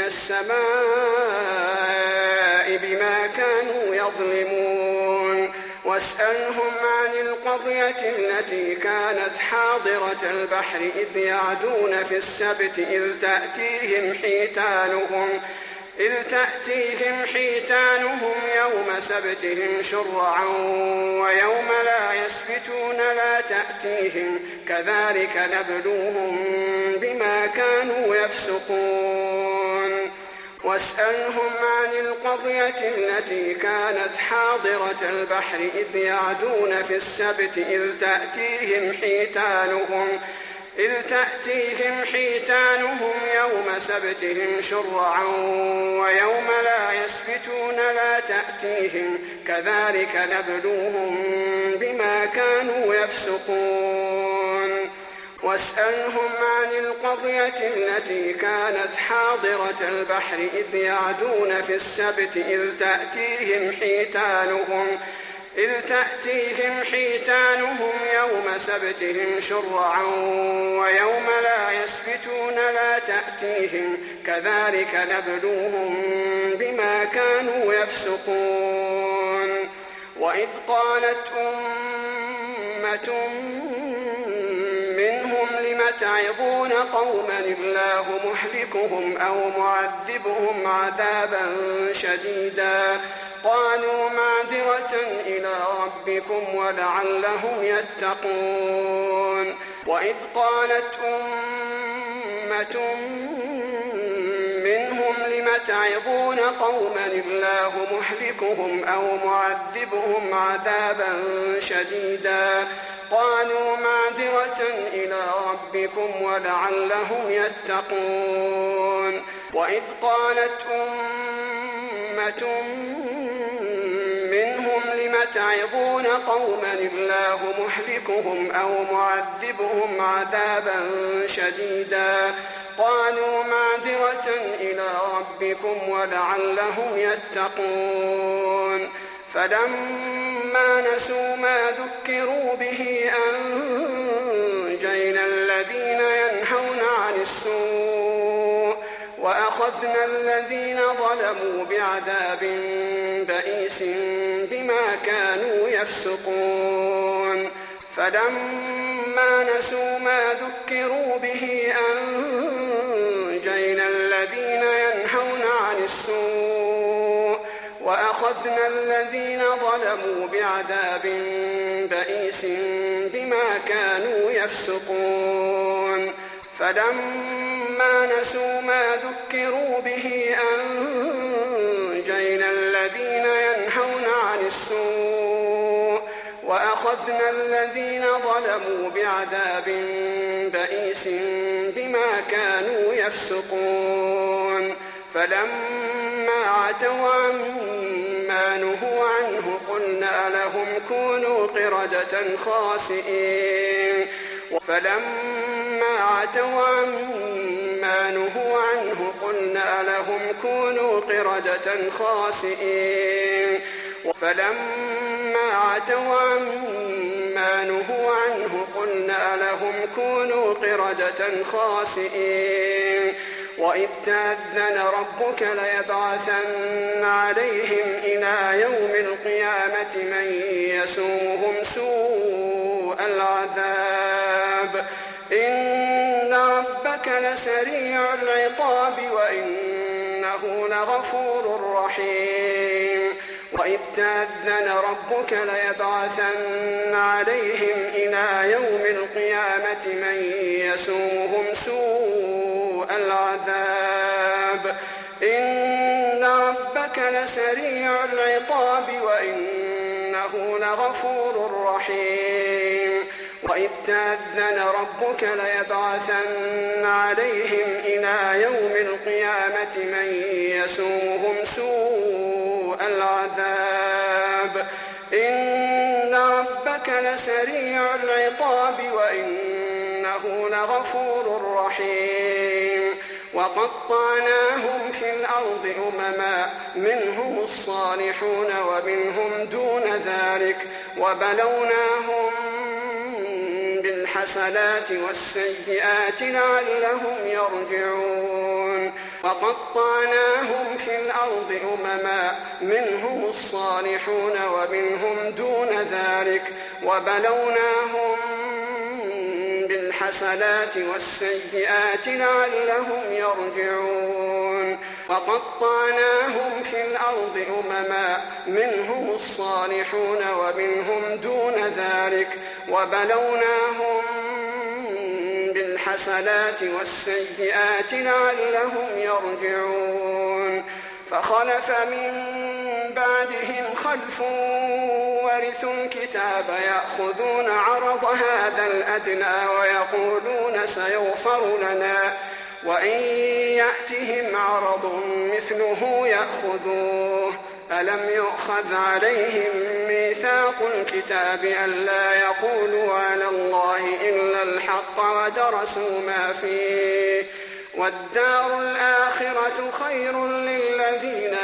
السماء بما كانوا يظلمون واسألهم عن القرية التي كانت حاضرة البحر إذ يعدون في السبت إذ تأتيهم حيتانهم يوم سبتهم شرعا ويوم لا يسبتون لا تأتيهم كذلك نبلوهم بما كانوا يفسقون واسألهم عن القرية التي كانت حاضرة البحر إذ يعدون في السبت إذ تأتيهم حيتانهم يوم سبتهم شرعا ويوم لا يسبتون لا تأتيهم كذلك نبلوهم بما كانوا يفسقون واسألهم عن القرية التي كانت حاضرة البحر إذ يعدون في السبت إذ تأتيهم حيتانهم يوم سبتهم شرعا ويوم لا يسبتون لا تأتيهم كذلك نبلوهم بما كانوا يفسقون وإذ قالت أمة منهم لم تعظون قوما الله مهلكهم أو معذبهم عذابا شديدا قالوا معذرة إلى ربكم ولعلهم يتقون وإذ قالت أمة منهم لم تعظون قوما الله مهلكهم أو معذبهم عذابا شديدا قالوا معذرة إلى ربكم ولعلهم يتقون وإذ قالت أمة منهم لم تعظون قوما الله مهلكهم أو معذبهم عذابا شديدا قالوا معذرة إلى ربكم ولعلهم يتقون فلما نسوا ما ذكروا به أنجينا الذين ينهون عن السوء وأخذنا الذين ظلموا بعذاب بئيس بما كانوا يفسقون فلما نسوا ما ذكروا به أنجينا الذين ينهون عن السوء وأخذنا الذين ظلموا بعذاب بئيس بما كانوا يفسقون فلما نسوا ما ذكروا به أنجينا الذين ينهون عن السوء وأخذنا الذين ظلموا بعذاب بئيس بما كانوا يفسقون فلما عتوا عما نهوا عنه قلنا لهم كونوا قردة خاسئين فلما عتوا عما نهوا عنه قلنا لهم كونوا قردة خاسئين فلما عتوا عما نهوا عنه قلنا لهم كونوا قردة خاسئين وإذ تأذن ربك ليبعثن عليهم إلى يوم القيامة من يسومهم سوء العذاب إن ربك لسريع العقاب وإنه لغفور رحيم وإذ تأذن ربك ليبعثن عليهم إلى يوم القيامة من يسومهم سوء العذاب إن ربك لسريع العقاب وإنه لغفور رحيم وإذ تأذن ربك ليبعثن عليهم إلى يوم القيامة من يسومهم سوء العذاب إن ربك لسريع العقاب وإنه لغفور رحيم وقطعناهم في الأرض أمما منهم الصالحون ومنهم دون ذلك وبلوناهم بالحسنات والسيئات لعلهم يرجعون وقطعناهم في الأرض أمما منهم الصالحون ومنهم دون ذلك وبلوناهم بالحسنات والسيئات لعلهم يرجعون وقطعناهم في الأرض أمما منهم الصالحون ومنهم دون ذلك وبلوناهم بالحسنات والسيئات لعلهم يرجعون فخلف من بعدهم خلف ورثوا الكتاب يأخذون عرض هذا الأدنى ويقولون سيغفر لنا وإن يأتهم عرض مثله يأخذوه ألم يؤخذ عليهم ميثاق الكتاب ألا يقولوا على الله إلا الحق ودرسوا ما فيه والدار الآخرة خير للذين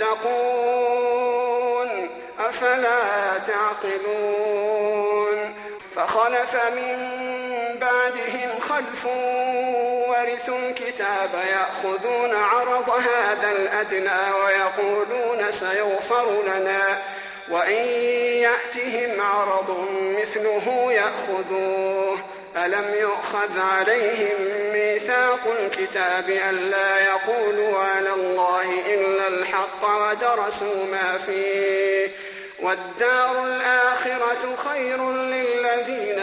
يتقون أفلا تعقلون فخلف من بعدهم خلف ورثوا الكتاب يأخذون عرض هذا الأدنى ويقولون سيغفر لنا وإن يأتهم عرض مثله يأخذوه ألم يؤخذ عليهم ميثاق الكتاب ألا يقولوا على الله إلا الحق ودرسوا ما فيه والدار الآخرة خير للذين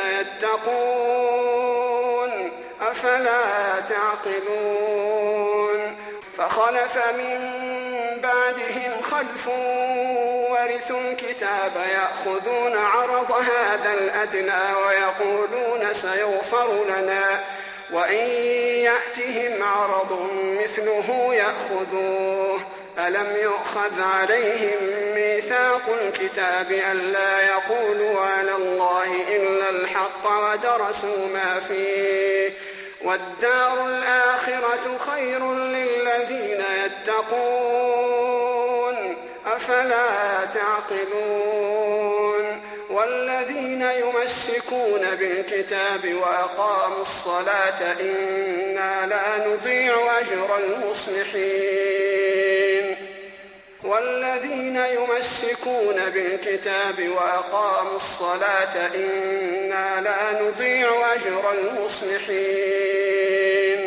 يتقون أفلا تعقلون فخلف من بعدهم خلف ورثوا الكتاب يأخذون عرض هذا الأدنى ويقولون سيغفر لنا وإن يأتهم عرض مثله يأخذوه ألم يؤخذ عليهم ميثاق الكتاب ألا يقولوا على الله إلا الحق ودرسوا ما فيه والدار الآخرة خير للذين يتقون أفلا تعقلون والذين يمسكون بالكتاب وأقاموا الصلاة إنا لا نضيع أجر المصلحين والذين يمسكون بالكتاب وأقاموا الصلاة إنا لا نضيع أجر المصلحين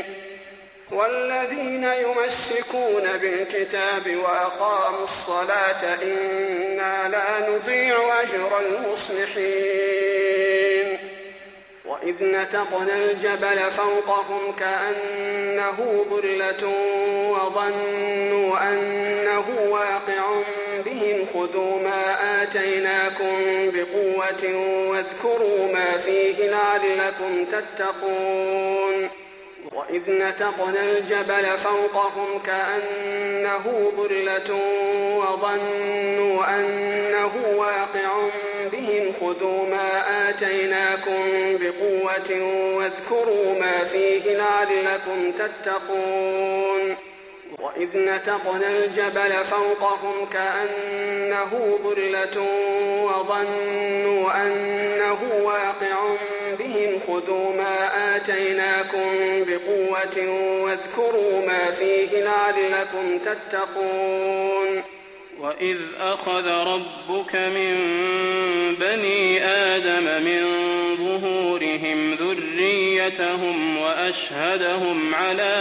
والذين يمسكون بالكتاب وأقاموا الصلاة إنا لا نضيع أجر المصلحين وإذ نتقنا الجبل فوقهم كأنه ظلة وظنوا أنه واقع بهم خذوا ما آتيناكم بقوة واذكروا ما فيه لعلكم تتقون وإذ نتقنا الجبل فوقهم كأنه ظلة وظنوا أنه واقع بهم خذوا ما آتيناكم بقوة واذكروا ما فيه لعلكم تتقون وإذ نتقنا الجبل فوقهم كأنه ظلة وظنوا أنه واقع بهم خذوا ما آتيناكم بقوة واذكروا ما فيه لعلكم تتقون وإذ أخذ ربك من بني آدم من ظهورهم ذريتهم وأشهدهم على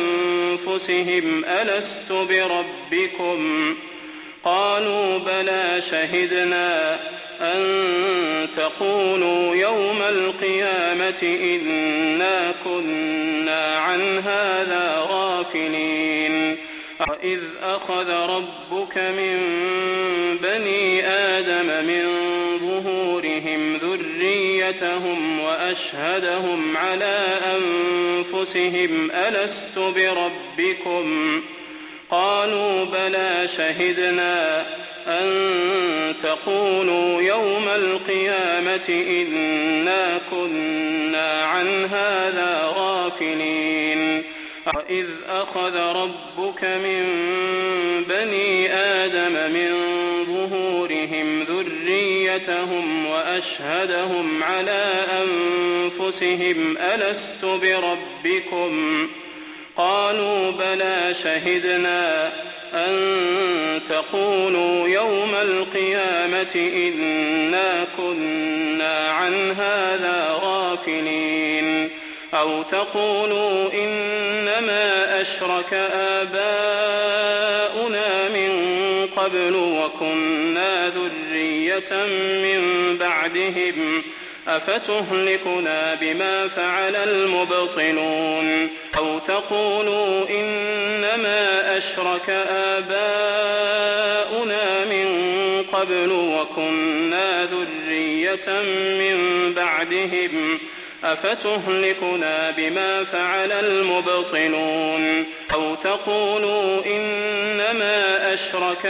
أنفسهم ألست بربكم قالوا بلى شهدنا أن تقولوا يوم القيامة إنا كنا عن هذا غافلين وإذ أخذ ربك من بني آدم من ظهورهم ذريتهم وأشهدهم على أنفسهم ألست بربكم قالوا بلى شهدنا أن تقولوا يوم القيامة إنا كنا عن هذا غافلين وإذ أخذ ربك من بني آدم من ظهورهم ذريتهم وأشهدهم على أنفسهم ألست بربكم قالوا بلى شهدنا أن تقولوا يوم القيامة إنا كنا عن هذا غافلين أو تقولوا إنما أشرك آباؤنا من قبل وكنا ذرية من بعدهم أفتهلكنا بما فعل المبطلون أو تقولوا إنما أشرك آباؤنا من قبل وكنا ذرية من بعدهم أفتهلكنا بما فعل المبطلون أو تقولوا إنما أشرك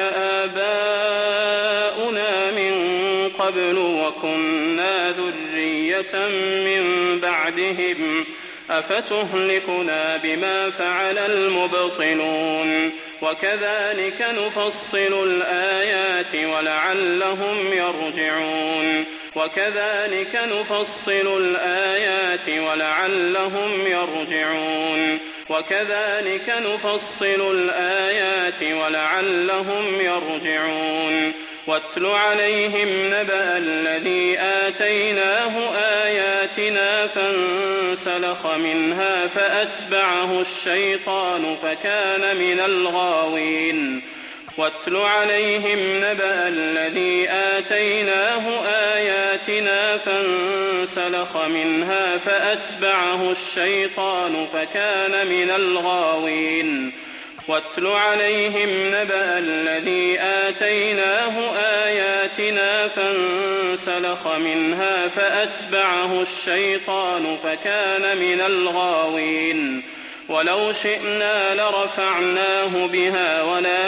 آباؤنا من قبل وكنا ذرية من بعدهم أفتهلكنا بما فعل المبطلون وكذلك نفصل الآيات ولعلهم يرجعون وكذلك نفصل الآيات ولعلهم يرجعون وكذلك نفصل الآيات ولعلهم يرجعون واتل عليهم نبأ الذي آتيناه آياتنا فانسلخ منها فأتبعه الشيطان فكان من الغاوين واتل عليهم نبأ الذي آتيناه آياتنا فانسلخ منها فأتبعه الشيطان فكان من الغاوين واتل عليهم نبأ الذي آتيناه آياتنا فانسلخ منها فأتبعه الشيطان فكان من الغاوين ولو شئنا لرفعناه بها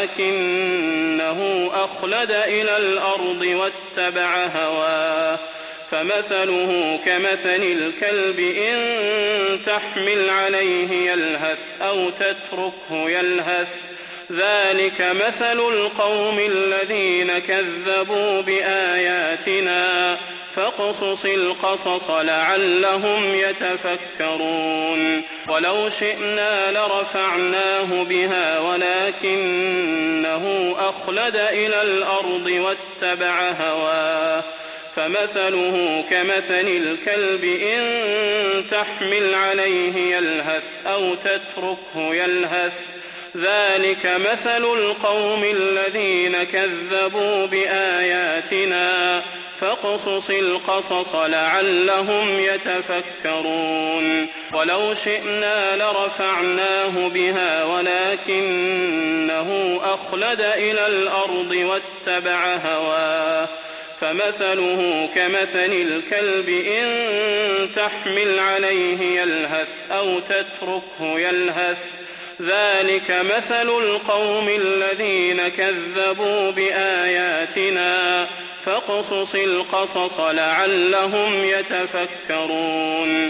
ولكنه أخلد إلى الأرض واتبع هواه فمثله كمثل الكلب إن تحمل عليه يلهث أو تتركه يلهث ذلك مثل القوم الذين كذبوا بآياتنا فاقصص القصص لعلهم يتفكرون ولو شئنا لرفعناه بها ولكنه أخلد إلى الأرض واتبع هواه فمثله كمثل الكلب إن تحمل عليه يلهث أو تتركه يلهث ذلك مثل القوم الذين كذبوا بآياتنا فاقصص القصص لعلهم يتفكرون ولو شئنا لرفعناه بها ولكنه أخلد إلى الأرض واتبع هواه فمثله كمثل الكلب إن تحمل عليه يلهث أو تتركه يلهث ذلك مثل القوم الذين كذبوا بآياتنا فاقصص القصص لعلهم يتفكرون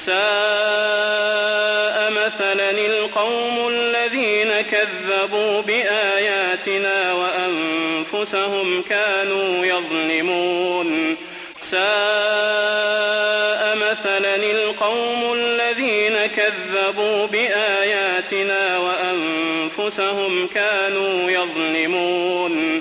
ساء مثلا القوم الذين كذبوا بآياتنا وأنفسهم كانوا يظلمون ساء مثلا القوم الذين كذبوا بآياتنا وأنفسهم كانوا يظلمون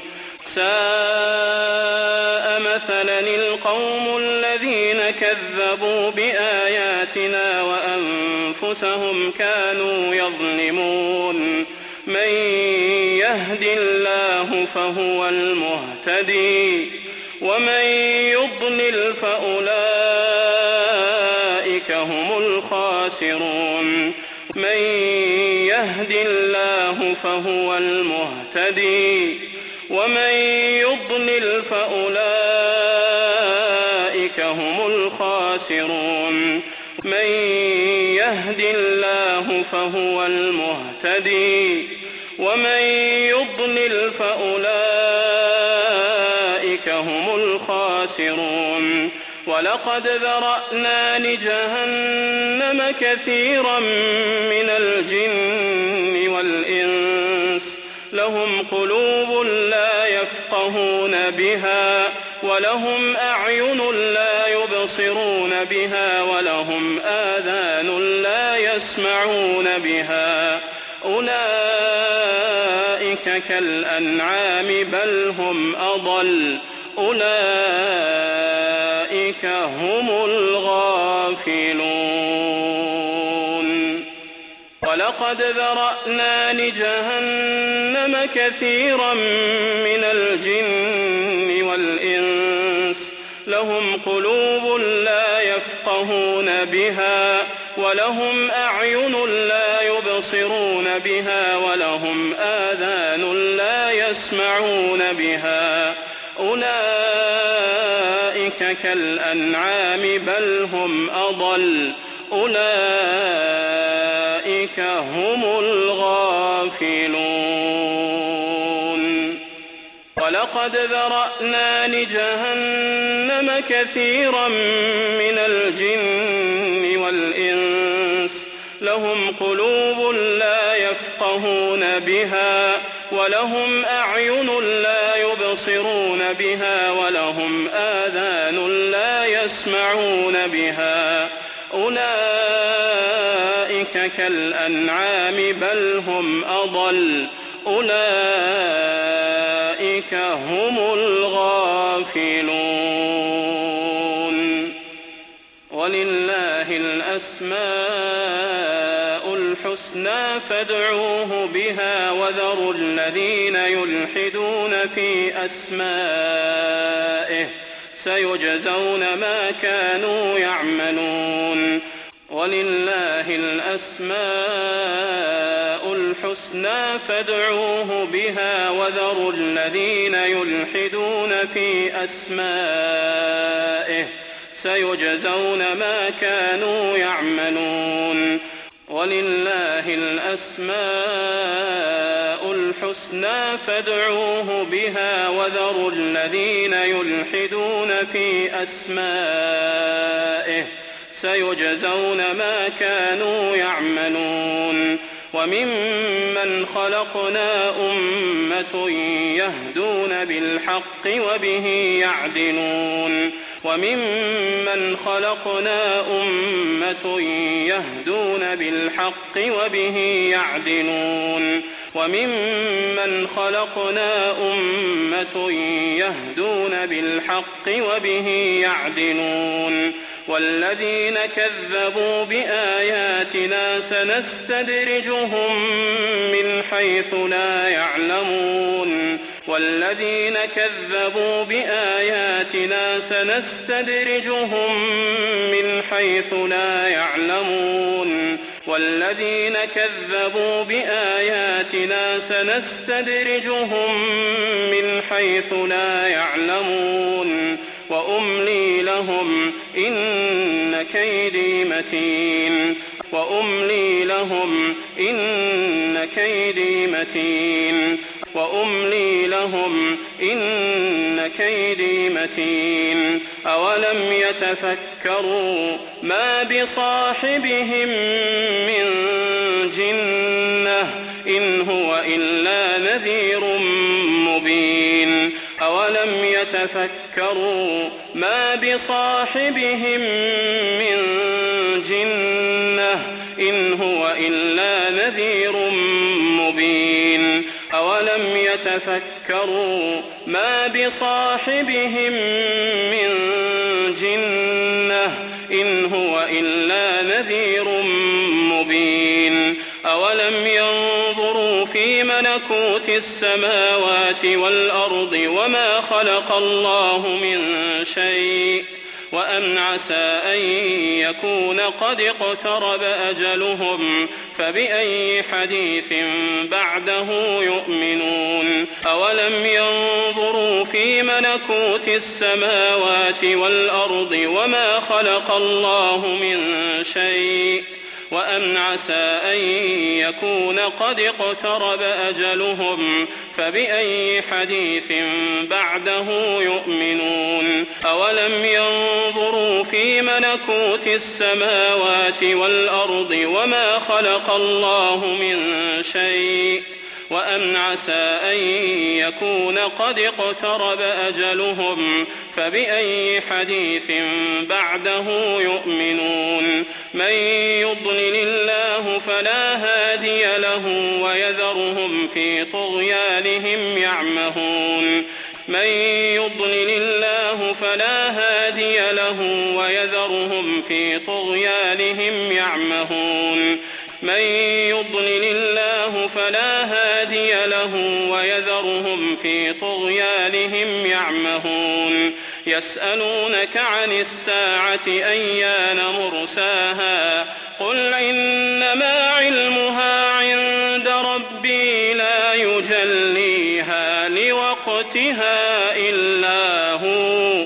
ساء مثلا القوم الذين كذبوا بآياتنا وأنفسهم كانوا يظلمون من يهد الله فهو المهتدي ومن يضلل فأولئك هم الخاسرون من يهد الله فهو المهتدي ومن يضلل فأولئك هم الخاسرون من يهد الله فهو المهتدي ومن يضلل فأولئك هم الخاسرون ولقد ذرأنا لجهنم كثيرا من الجن والإنس لهم قلوب لا يفقهون بها ولهم أعين لا يبصرون بها ولهم آذان لا يسمعون بها أولئك كالأنعام بل هم أضل أولئك هم الغافلون ولقد ذرأنا لجهنم كثيرا من الجن والإنس لهم قلوب لا يفقهون بها ولهم أعين لا يبصرون بها ولهم آذان لا يسمعون بها أولئك أولئك كالأنعام بل هم أضل أولئك هم الغافلون ولقد ذرأنا لجهنم كثيرا من الجن والإنس لهم قلوب لا يفقهون بها ولهم أعين لا يبصرون بها ولهم آذان لا يسمعون بها أولئك كالأنعام بل هم أضل أولئك هم الغافلون ولله الأسماء الحسنى فادعوه بها وذروا الذين يلحدون في أسمائه سيجزون ما كانوا يعملون ولله الأسماء الحسنى فادعوه بها وذروا الذين يلحدون في أسمائه سيجزون ما كانوا يعملون ولله الأسماء الحسنى فادعوه بها وذروا الذين يلحدون في أسمائه سيجزون ما كانوا يعملون وممن خلقنا أمة يهدون بالحق وبه يعدلون وممن خلقنا أمة يهدون بالحق وبه يعدلون وممن خلقنا أمة يهدون بالحق وبه يعدلون والذين كذبوا بآياتنا سنستدرجهم من حيث لا يعلمون والذين كذبوا بآياتنا سنستدرجهم من حيث لا يعلمون والذين كذبوا بآياتنا سنستدرجهم من حيث لا يعلمون وأملي لهم إن كيدي متين وأملي لهم إن كيدي متين وأملي لهم إن كيدي متين أولم يتفكروا ما بصاحبهم من جنة إن هو إلا نذير مبين أولم يتفكروا ما بصاحبهم من جنة إن هو إلا نذير مبين أولم يتفكروا ما بصاحبهم من جنة إن هو إلا نذير مبين أولم ينظروا في ملكوت السماوات والأرض وما خلق الله من شيء وأن عسى أن يكون قد اقترب أجلهم فبأي حديث بعده يؤمنون أولم ينظروا في ملكوت السماوات والأرض وما خلق الله من شيء وأن عسى أن يكون قد اقترب أجلهم فبأي حديث بعده يؤمنون أولم ينظروا في ملكوت السماوات والأرض وما خلق الله من شيء وأن عسى أن يكون قد اقترب أجلهم فبأي حديث بعده يؤمنون من يضلل الله فلا هادي له ويذرهم في طغيانهم يعمهون من يضلل الله فلا هادي له ويذرهم في طغيانهم يعمهون من يضلل الله فلا هادي له ويذرهم في طغيانهم يعمهون يسألونك عن الساعة أيان مرساها قل إنما علمها عند ربي لا يجليها لوقتها إلا هو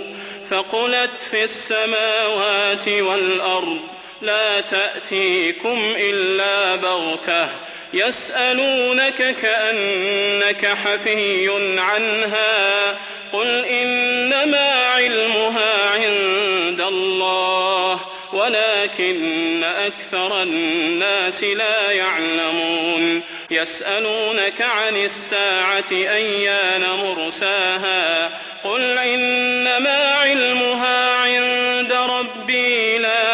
فقلت في السماوات والأرض لا تأتيكم إلا بغتة يسألونك كأنك حفي عنها قل إنما علمها عند الله ولكن أكثر الناس لا يعلمون يسألونك عن الساعة أيان مرساها قل إنما علمها عند ربي لا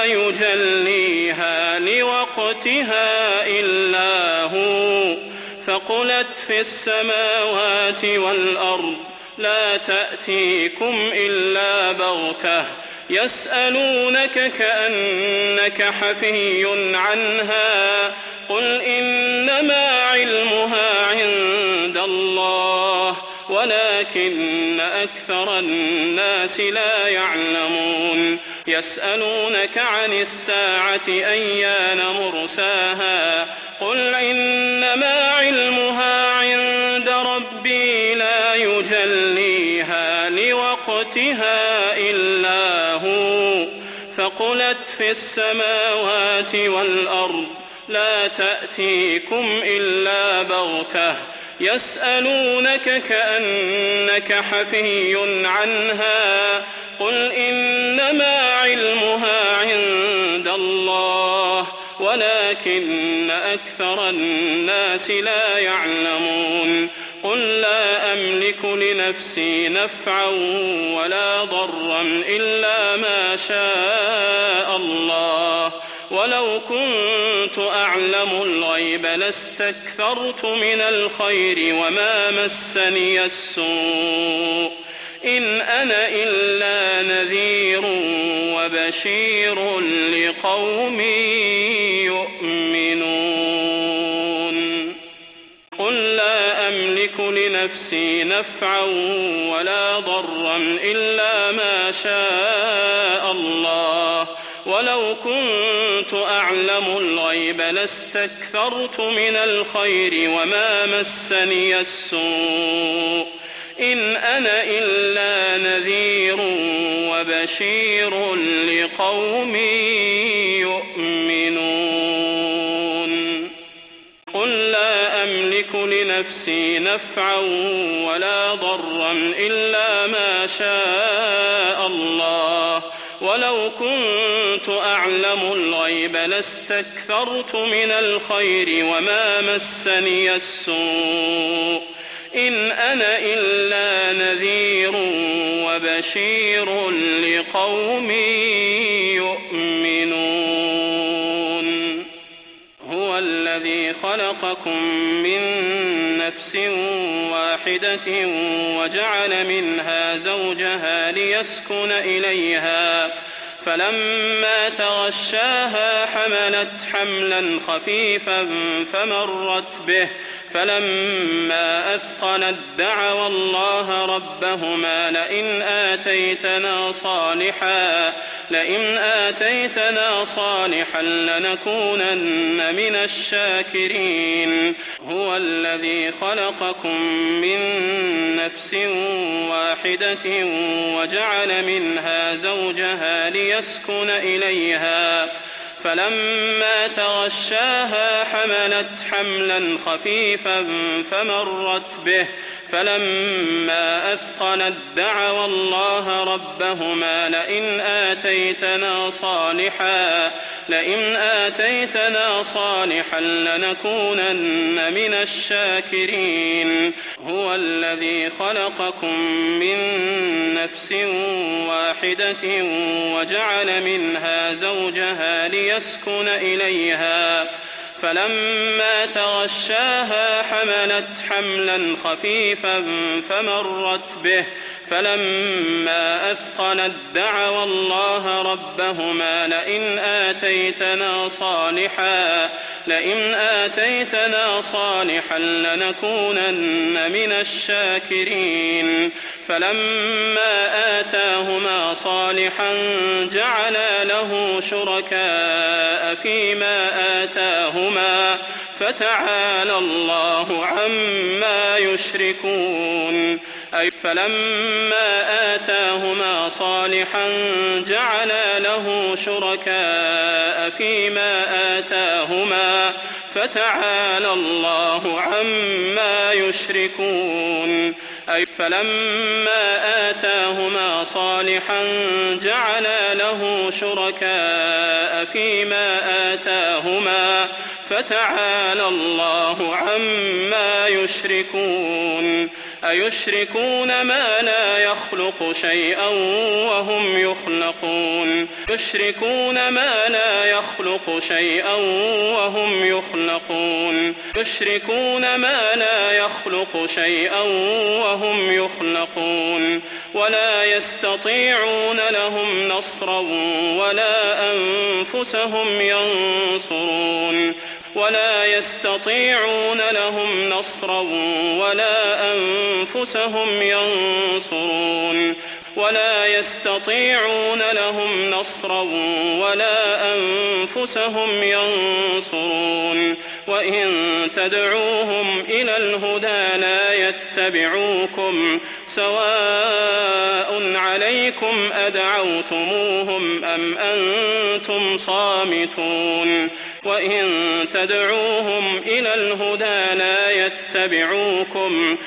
يجليها لوقتها إلا هو فقلت في السماوات والأرض لا تأتيكم إلا بغتة يسألونك كأنك حفي عنها قل إنما علمها عند الله ولكن أكثر الناس لا يعلمون يسألونك عن الساعة أيان مرساها قل إنما علمها عند ربي لا يجليها لوقتها إلا هو فقلت في السماوات والأرض لا تأتيكم إلا بغتة يسألونك كأنك حفي عنها قل إنما علمها عند الله ولكن أكثر الناس لا يعلمون قل لا أملك لنفسي نفعا ولا ضرا إلا ما شاء الله ولو كنت أعلم الغيب لاستكثرت من الخير وما مسني السوء إن أنا إلا نذير وبشير لقوم يؤمنون قل لا أملك لنفسي نفعا ولا ضرا إلا ما شاء الله ولو كنت أعلم الغيب لاستكثرت من الخير وما مسني السوء إن أنا إلا نذير وبشير لقوم يؤمنون قل لا أملك لنفسي نفعا ولا ضرا إلا ما شاء الله ولو كنت أعلم الغيب لاستكثرت من الخير وما مسني السوء إن أنا إلا نذير وبشير لقوم يؤمنون هو الذي خلقكم من نفس واحدة وجعل منها زوجها ليسكن إليها فلما تغشاها حملت حملا خفيفا فمرت به فلما أثقلت دعوا الله ربهما لئن آتيتنا صالحا لنكونن من الشاكرين هو الذي خلقكم من نفس واحدة وجعل منها زوجها ليسكن إليها فلما تغشاها حملت حملا خفيفا فمرت به فلما أثقلت دعوا الله ربهما لئن آتيتنا صالحا لنكونن من الشاكرين هو الذي خلقكم من نفس واحدة وجعل منها زوجها ليسكن إليها فلما تغشاها حملت حملا خفيفا فمرت به فلما أثقلت دعوا الله ربهما لئن آتيتنا صالحا لنكونن من الشاكرين فلما آتاهما صالحا جعلا له شركاء فيما آتاهما فتعالى الله عما يشركون فلما آتاهما صالحا جعلا له شركاء فيما آتاهما فتعالى الله عما يشركون فلما آتاهما صالحا جعلا له شركاء فيما آتاهما فتعالى الله عما يشركون أيشركون ما لا يخلق شيئا وهم يخلقون يشركون ما لا يخلق شيئا وهم يخلقون يشركون ما لا يخلق شيئا وهم يخلقون ولا يستطيعون لهم نصرا ولا أنفسهم ينصرون ولا يستطيعون لهم نصرا ولا أنفسهم ينصرون ولا يستطيعون لهم نصرا ولا أنفسهم ينصرون وإن تدعوهم إلى الهدى لا يتبعوكم سواء عليكم أدعوتموهم أم أنتم صامتون وإن تدعوهم إلى الهدى لا يتبعوكم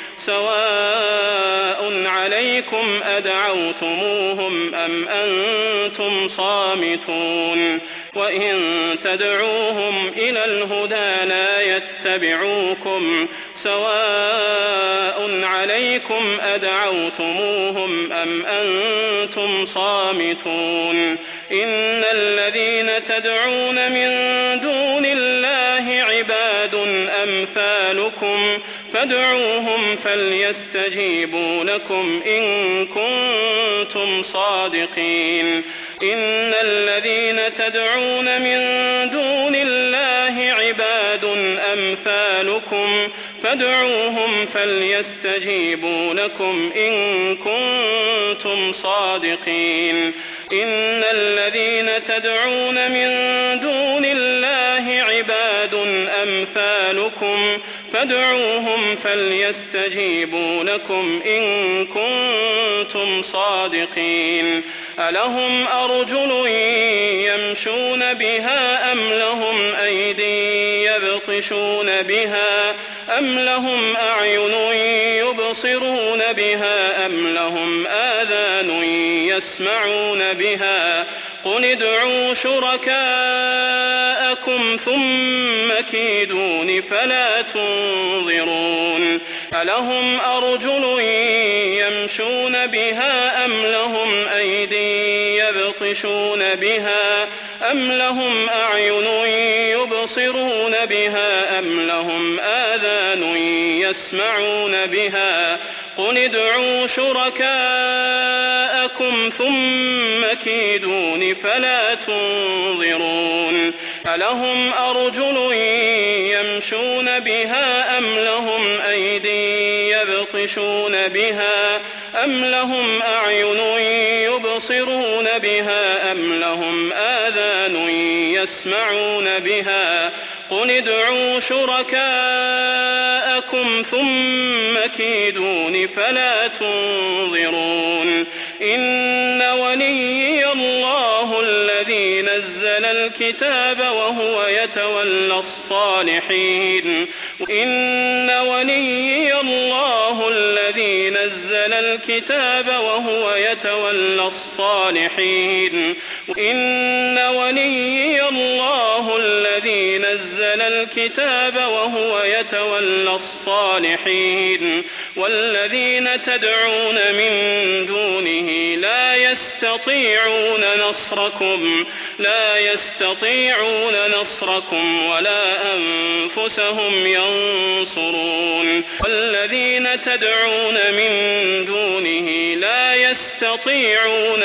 سواء عليكم أدعوتموهم أم أنتم صامتون وإن تدعوهم إلى الهدى لا يتبعوكم سواء عليكم أدعوتموهم أم أنتم صامتون إن الذين تدعون من دون الله عباد أمثالكم فادعوهم فليستجيبوا لكم إن كنتم صادقين إن الذين تدعون من دون الله عباد أمثالكم فادعوهم فليستجيبوا لكم إن كنتم صادقين إن الذين تدعون من دون الله عباد أمثالكم فادعوهم فليستجيبوا لكم إن كنتم صادقين ألهم أرجل يمشون بها أم لهم أيدي يبطشون بها أم لهم أعين يبصرون بها أم لهم آذان يسمعون بها قل ادعوا شركاءكم ثم كيدون فلا تنظرون ألهم أرجل يمشون بها أم لهم أيدي يبطشون بها أم لهم أعين يبصرون بها أم لهم آذان يسمعون بها قل ادعوا شركاءكم ثم كيدون فلا تنظرون ألهم أرجل يمشون بها أم لهم أيدي يبطشون بها أم لهم أعين يبصرون بها أم لهم آذان يسمعون بها قل ادعوا شركاءكم ثم كيدون فلا تنظرون إن وليي الله الذي نزل الكتاب وهو يتولى الصالحين إن وليي الله الذي نزل الكتاب وهو يتولى الصالحين إن وليي الله الذي نزل الكتاب وهو يتولى الصالحين والذين تدعون من دونه لا يستطيعون نصركم ولا أنفسهم ينصرون والذين تدعون من دونه لا يستطيعون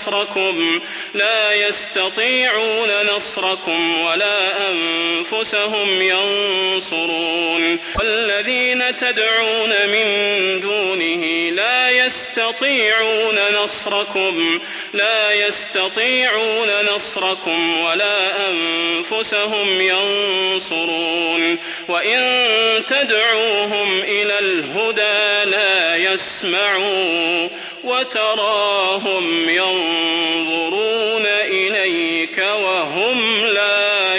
نصركم ولا أنفسهم ينصرون والذين تدعون من دونه لا يستطيعون نصركم ولا أنفسهم ينصرون وإن تدعوهم إلى الهدى لا يسمعوا وتراهم ينظرون إليك وهم لا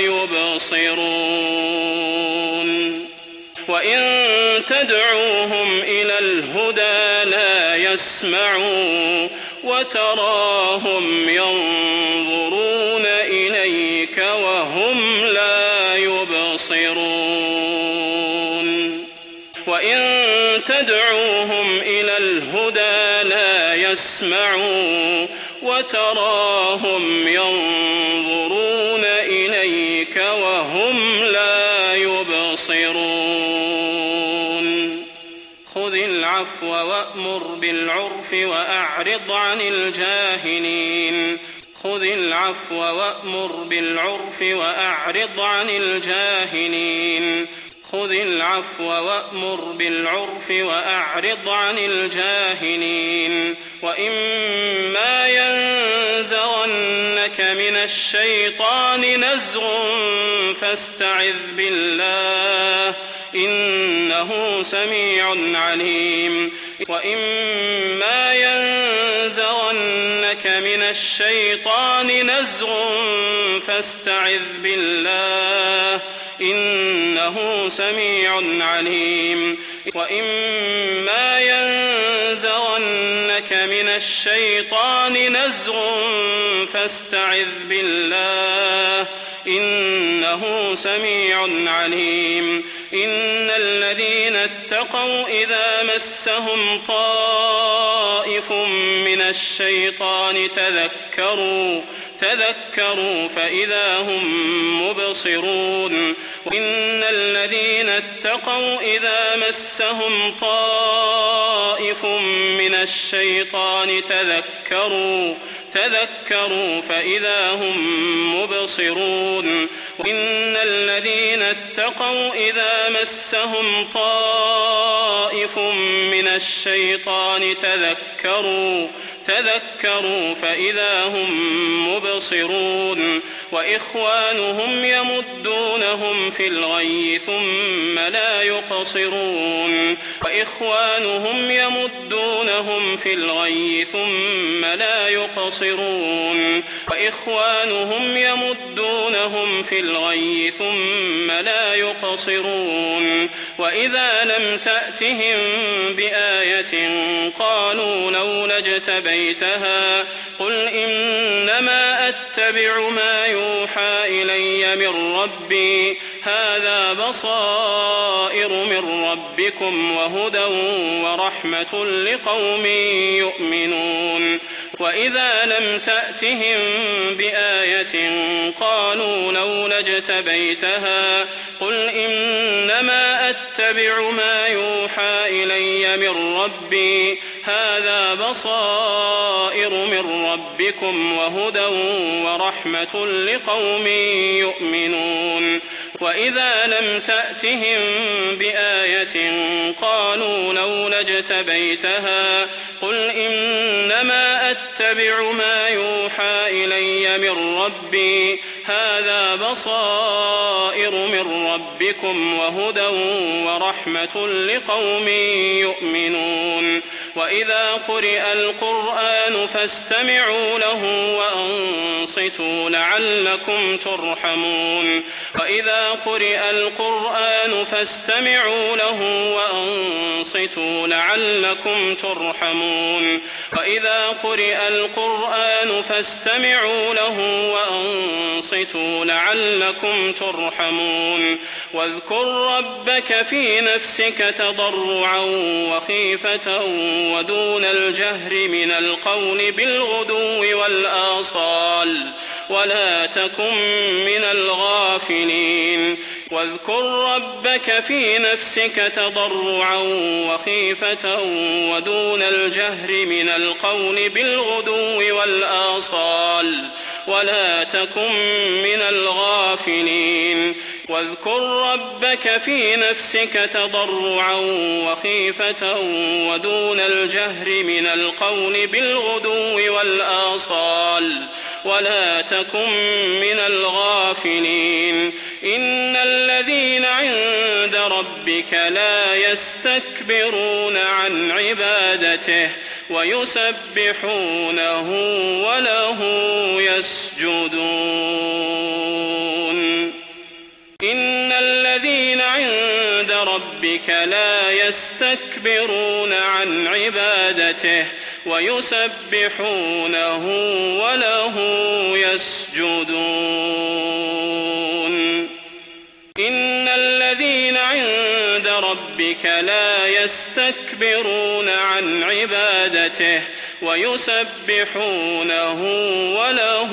يبصرون وإن تدعوهم إلى الهدى لا يسمعوا وتراهم ينظرون إليك وهم لا يبصرون وإن تدعوهم إلى الهدى لا يسمعوا وتراهم ينظرون إليك وهم لا يبصرون خذ العفو وأمر بالعرف وأعرض عن الجاهلين خذ العفو وأمر بالعرف وأعرض عن الجاهلين خذ العفو وأمر بالعرف وأعرض عن الجاهلين وإما ينزغنك من الشيطان نزغ فاستعذ بالله إنه سميع عليم وإما ينزغنك من الشيطان نزغ فاستعذ بالله إنه سميع عليم وإما ينزغنك من الشيطان نزغ فاستعذ بالله إنه سميع عليم إن الذين اتقوا إذا مسهم طائف من الشيطان تذكروا فإذا هم مبصرون إن الذين اتقوا إذا مسهم طائف من الشيطان تذكروا فإذا هم مبصرون إن الذين اتقوا إذا مسهم طائف من الشيطان تذكروا فإذا هم مبصرون وإخوانهم يمدونهم في الغي ثم لا يقصرون وإخوانهم يمدونهم في الغي ثم لا يقصرون وإخوانهم يمدونهم في الغي ثم لا يقصرون وإذا لم تأتهم بآية قالوا لولا اجتبيتها قل إنما أتبع ما يوحى إلي من ربي هذا بصائر من ربكم وهدى ورحمة لقوم يؤمنون وإذا لم تأتهم بآية قالوا لولا اجتبيتها قل إنما أتبع ما يوحى إلي من ربي هذا بصائر من ربكم وهدى ورحمة لقوم يؤمنون وإذا لم تأتهم بآية قالوا لولا اجتبيتها قل إنما أتبع ما يوحى إلي من ربي هذا بصائر من ربكم وهدى ورحمة لقوم يؤمنون وإذا قرئ القرآن فاستمعوا له وأنصتوا لعلكم ترحمون وإذا قرئ القرآن فاستمعوا له وأنصتوا لعلكم ترحمون وإذا قرئ القرآن فاستمعوا له وأنصتوا لعلكم ترحمون واذكر ربك في نفسك تضرعا وخيفة ودون الجهر من القول بالغدو والآصال ولا تكن من الغافلين واذكر ربك في نفسك تضرعا وخيفة ودون الجهر من القول بالغدو والآصال ولا تكن من الغافلين واذكر ربك في نفسك تضرعا وخيفة ودون الجهر من القول بالغدو والآصال ولا تكن من الغافلين إن الذين عند ربك لا يستكبرون عن عبادته ويسبحونه وله يسجدون إن الذين عند ربك لا يستكبرون عن عبادته ويسبحونه وله يسجدون إن الذين عند ربك لا يستكبرون عن عبادته ويسبحونه وله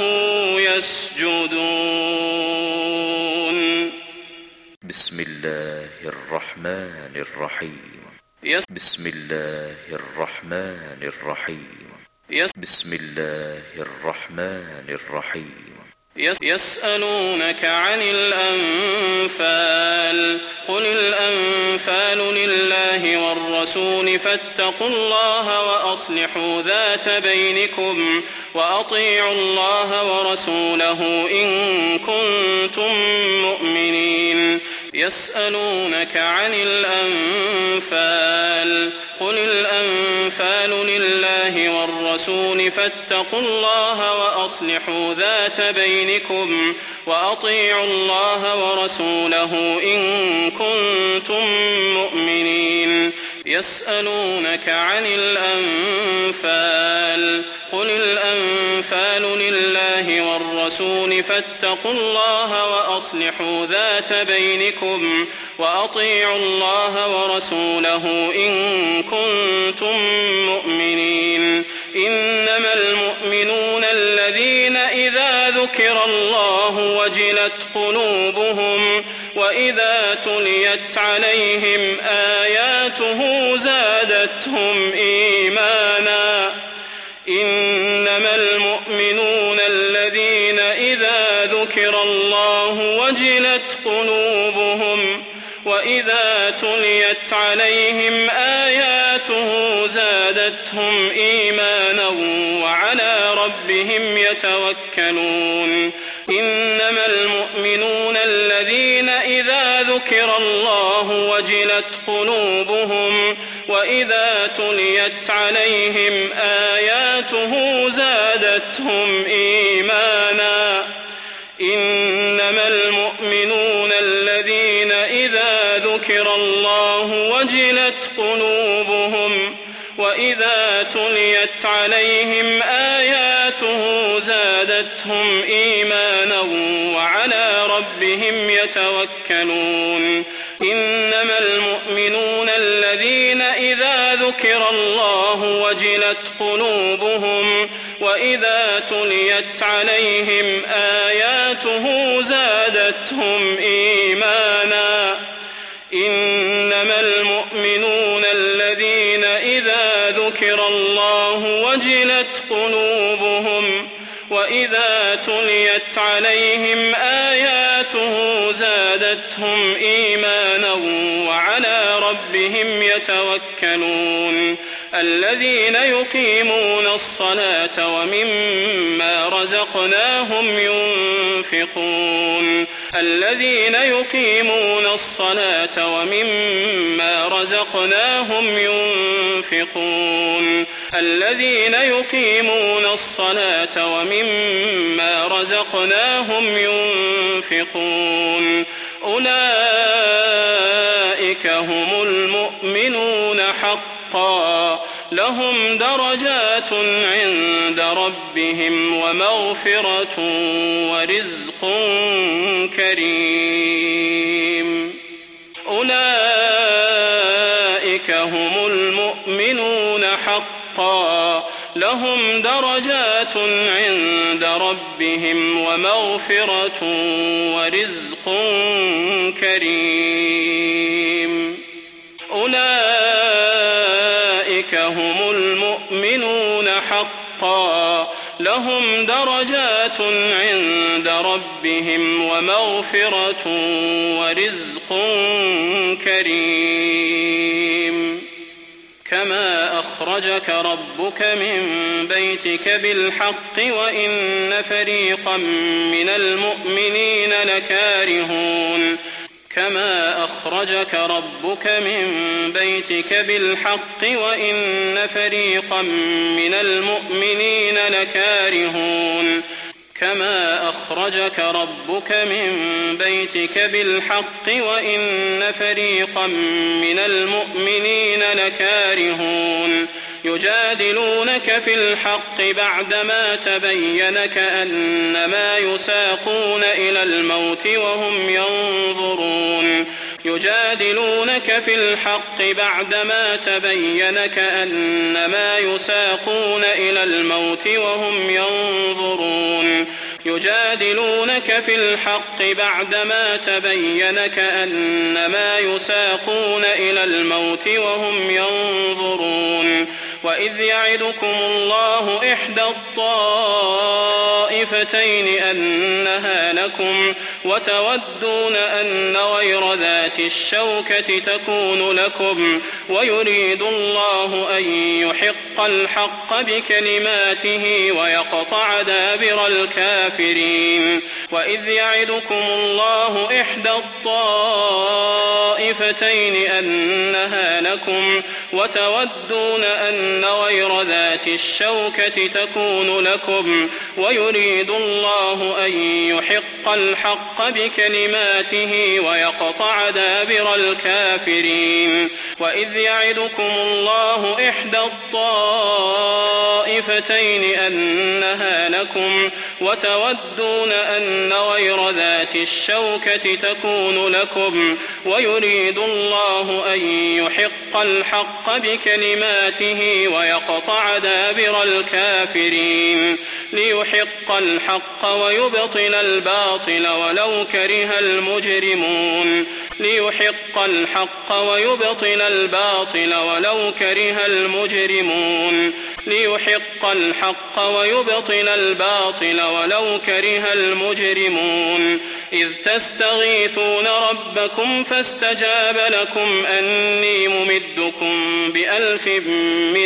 يسجدون بسم الله الرحمن الرحيم بسم الله الرحمن الرحيم بسم الله الرحمن الرحيم يسألونك عن الأنفال قل الأنفال لله والرسول فاتقوا الله وأصلحوا ذات بينكم وأطيعوا الله ورسوله إن كنتم مؤمنين يسألونك عن الأنفال قل الأنفال لله والرسول فاتقوا الله وأصلحوا ذات بينكم وأطيعوا الله ورسوله إن كنتم مؤمنين يسألونك عن الأنفال قل الأنفال لله والرسول فاتقوا الله وأصلحوا ذات بينكم وأطيعوا الله ورسوله إن كنتم مؤمنين إنما المؤمنون الذين إذا ذكر الله وجلت قلوبهم وإذا تليت عليهم آياته زادتهم إيمانا إنما المؤمنون الذين إذا ذكر الله وجلت قلوبهم وإذا تليت عليهم آياته زادتهم إيمانا وعلى ربهم يتوكلون إنما المؤمنون الذين إذا ذكر الله وجلت قلوبهم وإذا تليت عليهم آياته زادتهم إيمانا إنما المؤمنون الذين إذا ذكر الله وجلت قلوبهم وإذا تليت عليهم آياته زادتهم إيمانا وعلى ربهم يتوكلون إنما المؤمنون الذين إذا ذكر الله وجلت قلوبهم وإذا تليت عليهم آياته زادتهم إيمانا إنما المؤمنون الذين إذا ذكر الله وجلت قلوبهم وإذا تليت عليهم آياته زادتهم إيمانا وعلى ربهم يتوكلون الذين يقيمون الصلاة ومما رزقناهم ينفقون الذين يقيمون الصلاة ومما رزقناهم ينفقون الذين يقيمون الصلاة ومما رزقناهم ينفقون أولئك هم المؤمنون حقا لهم درجات عند ربهم ومغفرة ورزق كريم أولئك هم المؤمنون حقا لهم درجات عند ربهم ومغفرة ورزق كريم أولئك هم المؤمنون حقا لهم درجات عند ربهم ومغفرة ورزق كريم كما أخرجك ربك من بيتك بالحق وإن فريقا من المؤمنين لكارهون كما أخرجك ربك من بيتك بالحق وإن فريقا من المؤمنين لكارهون كما أخرجك ربك من بيتك بالحق وإن فريقا من المؤمنين لكارهون يجادلونك في الحق بعدما تبين كأنما يساقون إلى الموت وهم ينظرون يجادلونك في الحق بعدما تبين كأنما يساقون إلى الموت وهم ينظرون يجادلونك في الحق بعدما تبين كأنما يساقون إلى الموت وهم ينظرون وإذ يعدكم الله إحدى الطائفتين أنها لكم وتودون أن غير ذات الشوكة تكون لكم ويريد الله أن يحق الحق بكلماته ويقطع دابر الكافرين وإذ يعدكم الله إحدى الطائفتين أنها لكم وتودون أن غير ذات الشوكة تكون لكم ويريد الله أن يحق الحق بكلماته ويقطع دابر الكافرين وإذ يعدكم الله إحدى الطائفتين أنها لكم وتودون أن غير ذات الشوكة تكون لكم ويريد الله أن يحق الحق بكلماته ويقطع دابر الكافرين ليحق الحق ويبطل الباطل ولو كره المجرمون ليحق الحق ويبطل الباطل ولو كره المجرمون ليحق الحق ويبطل الباطل ولو كره المجرمون إذ تستغيثون ربكم فاستجاب لكم أني ممدكم بألف من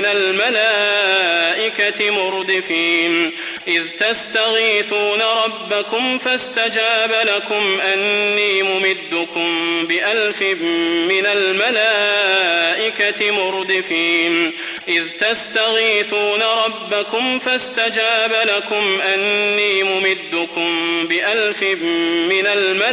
الملائكة مردفين إذ تستغيثون ربكم فاستجاب لكم أني ممدكم بألف من الملائكة مردفين إذ تستغيثون ربكم فاستجاب لكم أني ممدكم بألف من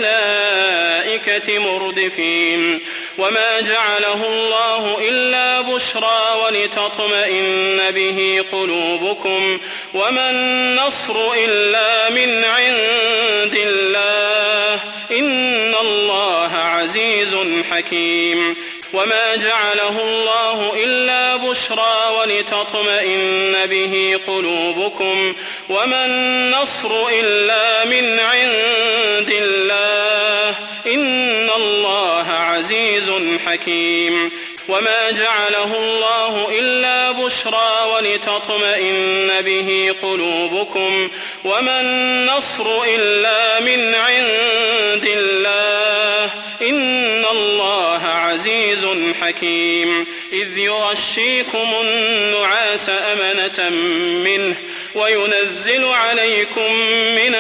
الملائكة مردفين وما جعله الله إلا بشرى ولتطمئن به قلوبكم وما النصر إلا من عند الله إن الله عزيز حكيم وما جعله الله إلا بشرى ولتطمئن به قلوبكم وما النصر إلا من عند الله إن الله عزيز حكيم وما جعله الله إلا بشرى ولتطمئن به قلوبكم وما النصر إلا من عند الله إن الله عزيز حكيم إذ يغشيكم النعاس أمنة منه وينزل عليكم من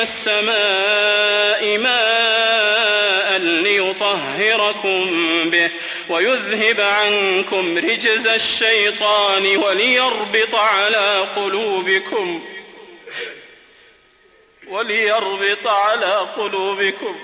السماء ماء ليطهركم به ويذهب عنكم رجز الشيطان وليربط على قلوبكم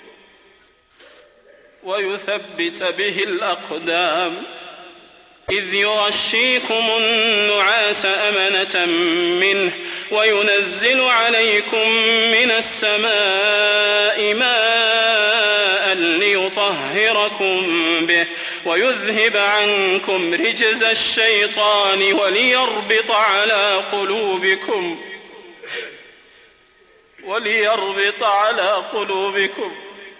ويثبت به الأقدام إذ يغشيكم النعاس أمنة منه وينزل عليكم من السماء ماء ليطهركم به ويذهب عنكم رجز الشيطان وليربط على قلوبكم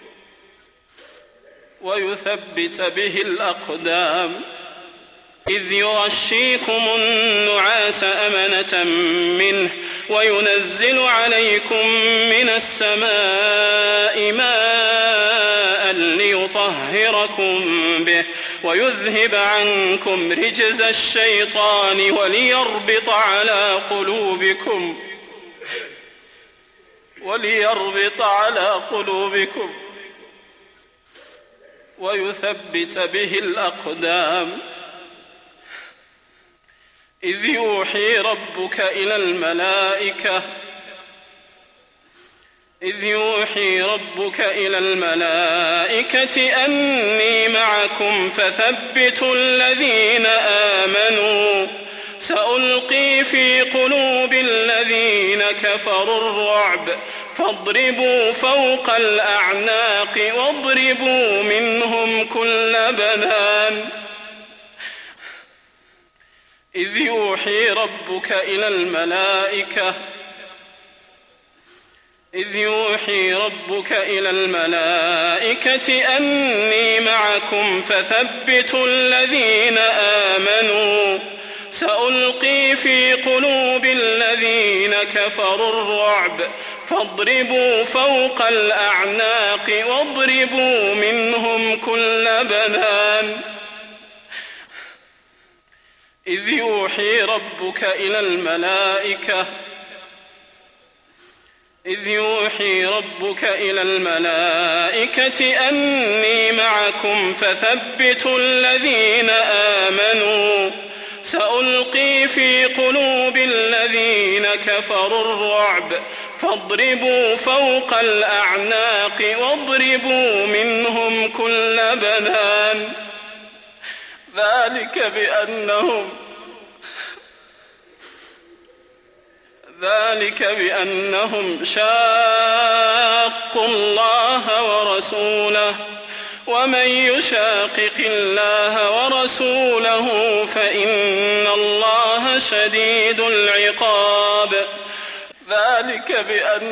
ويثبت به الأقدام إذ يغشيكم النعاس أمنة منه وينزل عليكم من السماء ماء ليطهركم به ويذهب عنكم رجز الشيطان وليربط على قلوبكم ويثبت به الأقدام. إذ يوحي ربك إلى الملائكة أني معكم فثبتوا الذين آمنوا سألقي في قلوب الذين كفروا الرعب فاضربوا فوق الأعناق واضربوا منهم كل بنان. إذ يوحي ربك إلى الملائكة أني معكم فثبتوا الذين آمنوا سألقي في قلوب الذين كفروا الرعب فاضربوا فوق الأعناق واضربوا منهم كل بنان. إذ يوحي ربك إلى الملائكة أني معكم فثبتوا الذين آمنوا سألقي في قلوب الذين كفروا الرعب فاضربوا فوق الأعناق واضربوا منهم كل بنان. ذلك بأنهم شاقوا الله ورسوله ومن يشاقق الله ورسوله فإن الله شديد العقاب. ذلك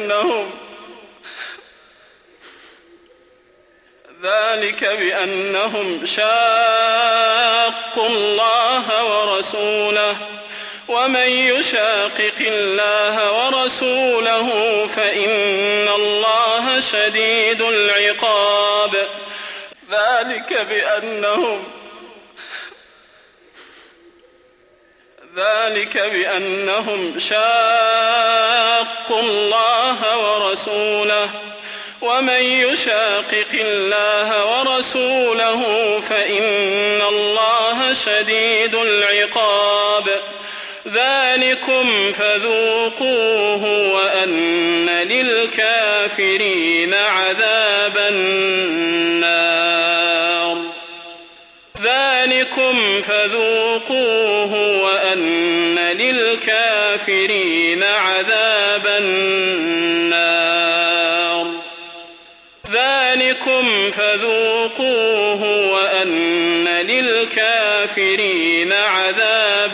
بأنهم شاقوا الله ورسوله ومن يشاقق الله ورسوله فإن الله شديد العقاب. ذلك بأنهم شاقوا الله ورسوله ومن يشاقق الله ورسوله فإن الله شديد العقاب. ذلكم فذوقوه وأن للكافرين عذاب النار. ذلكم فذوقوه وأن للكافرين عذاب النار. ذلكم فذوقوه وأن للكافرين عذاب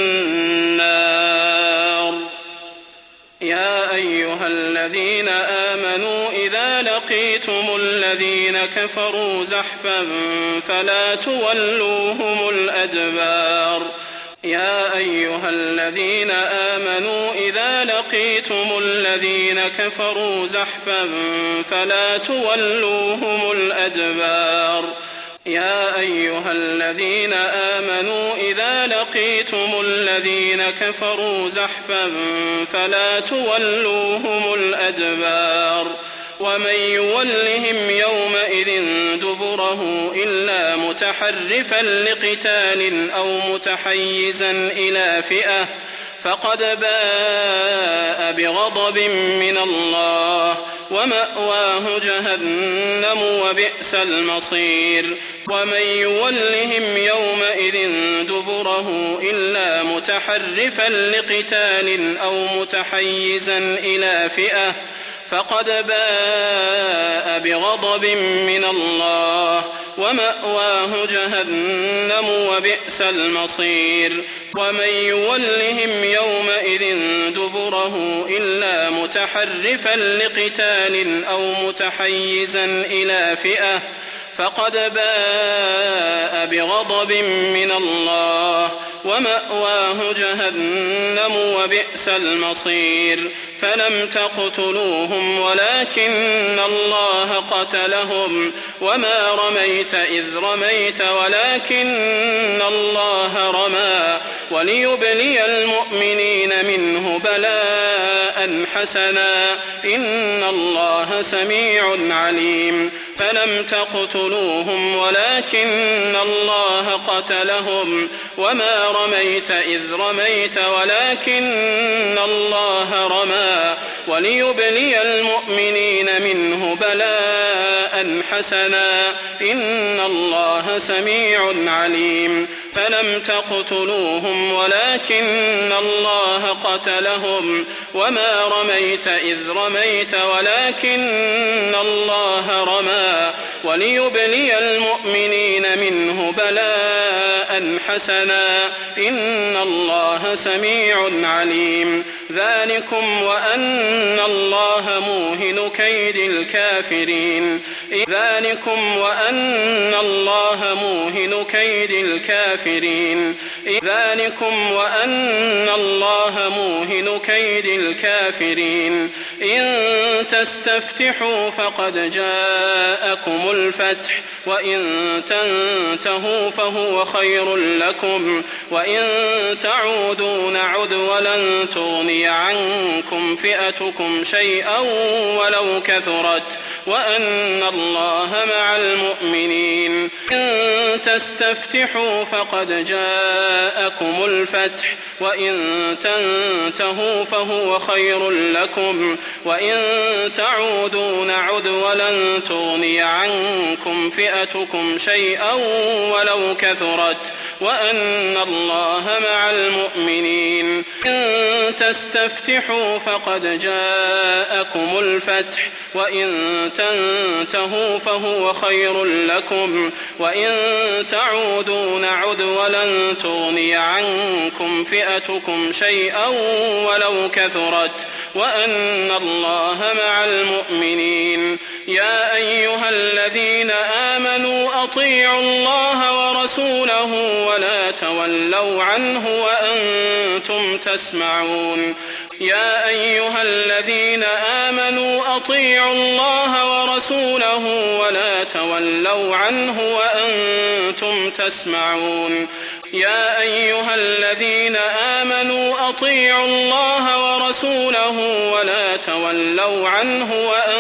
النار. يا أيها الذين آمنوا إذا لقيتم الذين كفروا زحفا فلا تولوهم الأدبار. يا أيها الذين آمنوا إذا لقيتم الذين كفروا زحفا فلا تولوهم الأدبار. يا أيها الذين آمنوا إذا لقيتم الذين كفروا زحفا فلا تولوهم الأدبار. ومن يولهم يومئذ دبره إلا متحرفا لقتال أو متحيزا إلى فئة فقد باء بغضب من الله ومأواه جهنم وبئس المصير. ومن يولهم يومئذ دبره إلا متحرفا لقتال أو متحيزا إلى فئة فقد باء بغضب من الله ومأواه جهنم وبئس المصير. ومن يولهم يومئذ دبره إلا متحرفا لقتال أو متحيزا إلى فئة فقد باء بغضب من الله ومأواه جهنم وبئس المصير فلم تقتلوهم ولكن الله قتلهم وما رميت إذ رميت ولكن الله رمى وليبلي المؤمنين منه بلاء حسنا إن الله سميع عليم فلم تقتلوهم ولكن الله قتلهم وما رميت إذ رميت ولكن الله رمى وليبلي المؤمنين منه بلاء حسنا إن الله سميع عليم فلم تقتلوهم ولكن الله قتلهم وما رميت إذ رميت ولكن الله رمى وليبلي المؤمنين منه بلاء حسنا إن الله سميع عليم ذلكم وأن الله موهن كيد الكافرين ذلكم وأن الله موهن كيد الكافرين ذلكم وأن الله موهن كيد الكافرين إن تستفتحوا فقد جاءكم الفتح وإن تنتهوا فهو خير لكم وإن تعودوا نعد ولن تغني عنكم فئتكم شيئا ولو كثرت وأن الله مع المؤمنين إن تستفتحوا فقد جاءكم الفتح وإن تنتهوا فهو خير لكم وإن تعودوا نعد ولن تغني عنكم فئتكم شيئا ولو كثرت وأن الله مع المؤمنين إن تستفتحوا فقد جاءكم الفتح وإن تنتهوا فهو خير لكم وإن تعودوا نعد ولن تغني عنكم فئتكم شيئا ولو كثرت وأن الله مع المؤمنين يا أيها الذين آمنوا أطيعوا الله ورسوله ولا تولوا عنه وأنتم تسمعون يا أيها الذين آمنوا أطيعوا الله ورسوله ولا تولوا عنه وأنتم تسمعون يا أيها الذين آمنوا أطيعوا الله ورسوله ولا تولوا عنه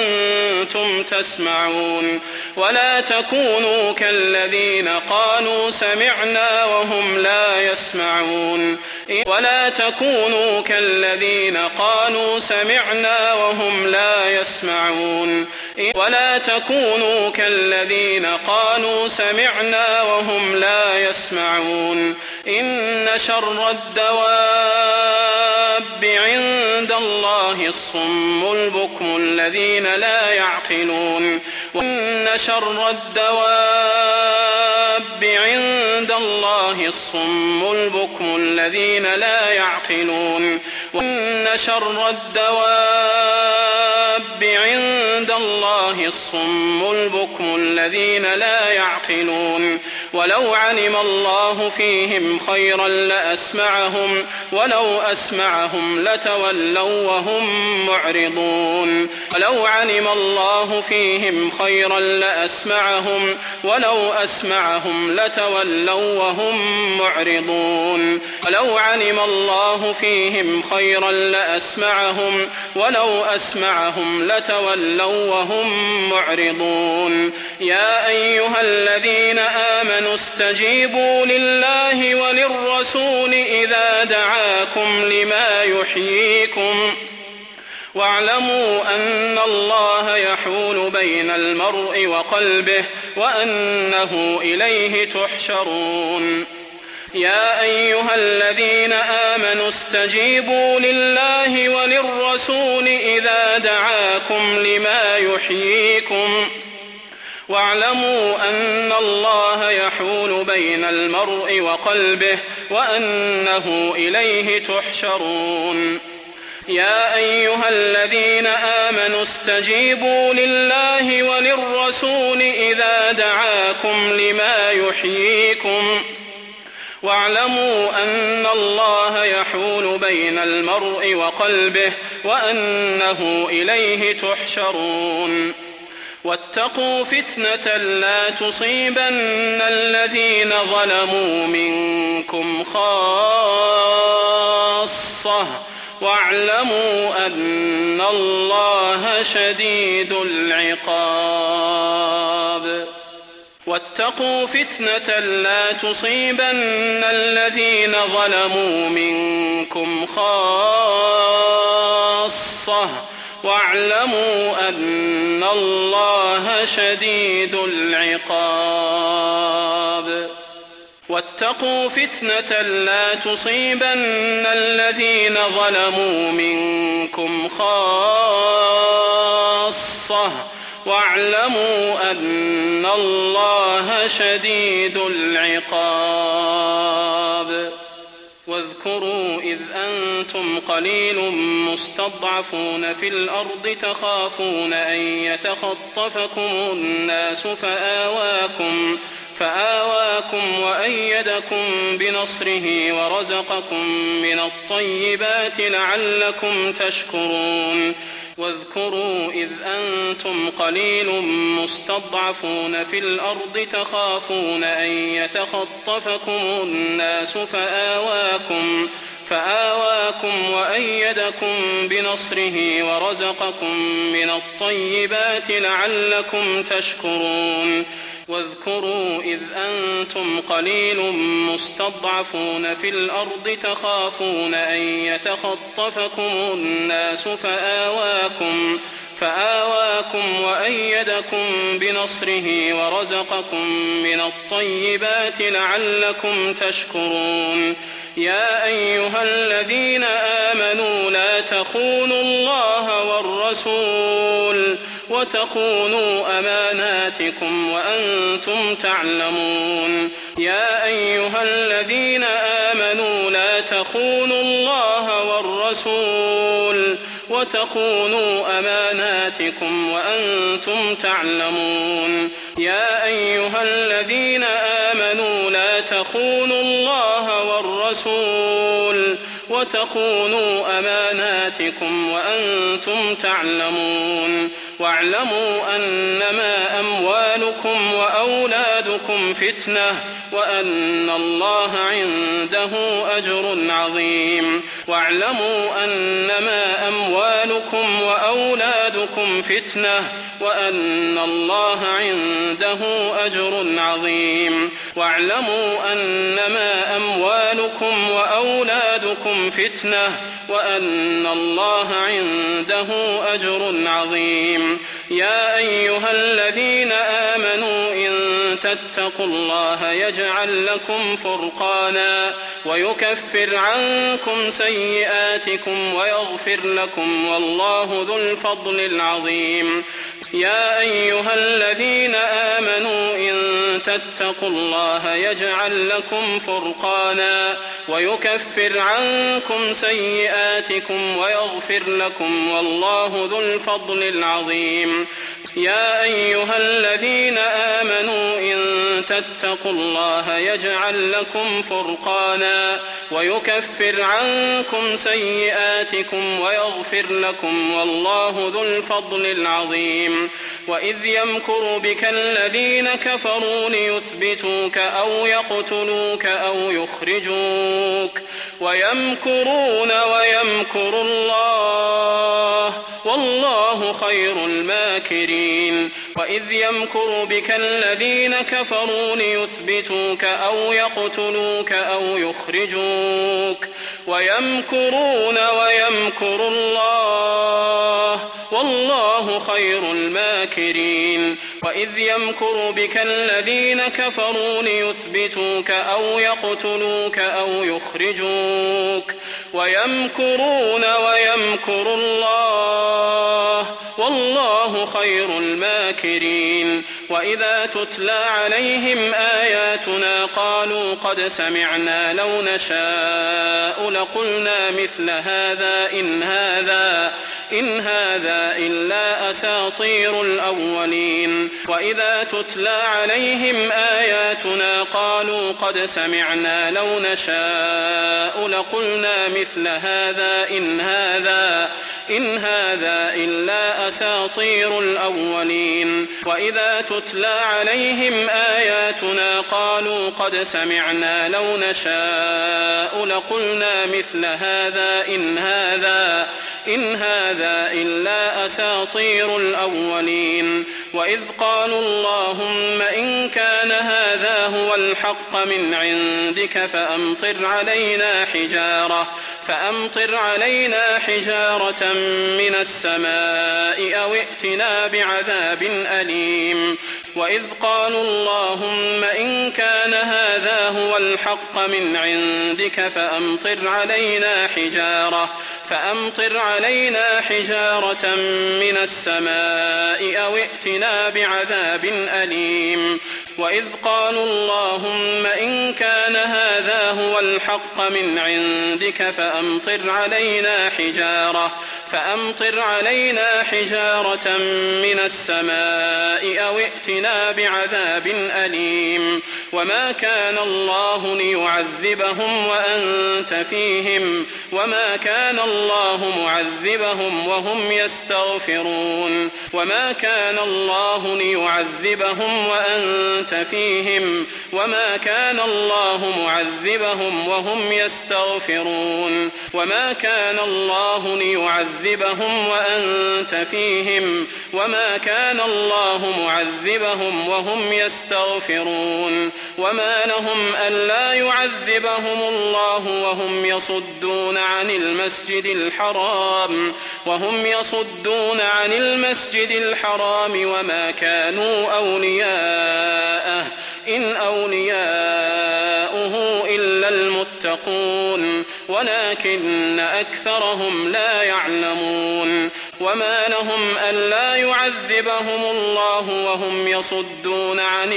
وأنتم تسمعون ولا تكونوا كالذين قالوا سمعنا وهم لا يسمعون ولا تكونوا كالذين قالوا سمعنا وهم لا يسمعون ولا تكونوا كالذين قالوا سمعنا وهم لا يسمعون إن شر الدواب عند الله الصم البكم الذين لا يعقلون وإن شر الدواب عند الله الصم البكم الذين لا يعقلون وإن شر الدواب عند الله الصم البكم الذين لا يعقلون ولو علم الله فيهم خيرا لأسمعهم ولو أسمعهم لتولوا وهم معرضون ولو علم الله فيهم خيرا لأسمعهم ولو أسمعهم لتولوا وهم معرضون ولو علم الله فيهم خيرا لأسمعهم ولو أسمعهم لتولوا وهم معرضون يا أيها الذين آمنوا استجيبوا لله وللرسول إذا دعاكم لما يحييكم واعلموا أن الله يحول بين المرء وقلبه وأنه إليه تحشرون يا أيها الذين آمنوا استجيبوا لله وللرسول إذا دعاكم لما يحييكم واعلموا أن الله يحول بين المرء وقلبه وأنه إليه تحشرون يا أيها الذين آمنوا استجيبوا لله وللرسول إذا دعاكم لما يحييكم واعلموا أن الله يحول بين المرء وقلبه وأنه إليه تحشرون واتقوا فتنة لا تصيبن الذين ظلموا منكم خاصة واعلموا أن الله شديد العقاب واتقوا فتنة لا تصيبن الذين ظلموا منكم خاصة واعلموا أن الله شديد العقاب واتقوا فتنة لا تصيبن الذين ظلموا منكم خاصة واعلموا أن الله شديد العقاب واذكروا إذ أنتم قليل مستضعفون في الأرض تخافون أن يتخطفكم الناس فآواكم وأيدكم بنصره ورزقكم من الطيبات لعلكم تشكرون واذكروا إذ أنتم قليل مستضعفون في الأرض تخافون أن يتخطفكم الناس فآواكم وأيدكم بنصره ورزقكم من الطيبات لعلكم تشكرون واذكروا إذ أنتم قليل مستضعفون في الأرض تخافون أن يتخطفكم الناس فآواكم وأيدكم بنصره ورزقكم من الطيبات لعلكم تشكرون يا أيها الذين آمنوا لا تخونوا الله والرسول وتخونوا أماناتكم وأنتم تعلمون يا أيها الذين آمنوا لا تخونوا الله والرسول وتخونوا أماناتكم وأنتم تعلمون يا أيها الذين آمنوا لا تخونوا الله والرسول وتخونوا أماناتكم وأنتم تعلمون واعلموا أنما أموالكم وأولادكم فتنة وأن الله عنده أجر عظيم واعلموا أنما أموالكم وأولادكم فتنة وأن الله عنده أجر عظيم واعلموا أنما أموالكم وأولادكم فتنة وأن الله عنده أجر عظيم يا أيها الذين آمنوا إن تتقوا الله يجعل لكم فرقانا ويكفر عنكم سيئاتكم ويغفر لكم والله ذو الفضل العظيم يا أيها الذين آمنوا إن تتقوا الله يجعل لكم فرقانا ويكفر عنكم سيئاتكم ويغفر لكم والله ذو الفضل العظيم يا أيها الذين آمنوا إن تتقوا الله يجعل لكم فرقانا ويكفر عنكم سيئاتكم ويغفر لكم والله ذو الفضل العظيم وإذ يمكر بك الذين كفروا ليثبتوك أو يقتلوك أو يخرجوك ويمكرون ويمكر الله والله خير الماكرين وإذ يمكر بك الذين كفروا ليثبتوك أو يقتلوك أو يخرجوك ويمكرون ويمكر الله والله خير الماكرين وإذ يمكر بك الذين كفروا ليثبتوك أو يقتلوك أو يخرجوك ويمكرون ويمكر الله والله خير الماكرين وإذا تتلى عليهم آياتنا قالوا قد سمعنا لو نشاء لقلنا مثل هذا إن هذا إلا أساطير الأولين وإذا تتلى عليهم آياتنا قالوا قد سمعنا لو نشاء لقلنا مثل هذا إن هذا إلا أساطير الأولين وإذا تتلى عليهم آياتنا قالوا قد سمعنا لو نشاء لقلنا مثل هذا إن هذا إلا أساطير الأولين وإذ قالوا اللهم إن كان هذا هو الحق من عندك فأمطر علينا حجارة من السماء أو ائتنا بعذاب أليم وإذ قالوا اللهم إن كان هذا هو الحق من عندك فأمطر علينا حجارة من السماء أو ائتنا بعذاب أليم وإذ قالوا اللهم إن كان هذا هو الحق من عندك فأمطر علينا حجارة من السماء أو ائتنا بعذاب أليم وما كان الله ليعذبهم وأنت فيهم وما كان الله معذبهم وهم يستغفرون وما كان الله ليعذبهم وأنت فيهم وما كان الله معذبهم وهم يستغفرون وما كان الله ليعذبهم وأنت فيهم وما كان الله معذبهم وهم يستغفرون وما لهم ألا يعذبهم الله وهم يصدون عن المسجد الحرام وما كانوا أولياءه إن أولياؤه إلا المتقون ولكن أكثرهم لا يعلمون وما لهم ألا يعذبهم الله وهم يصدون عن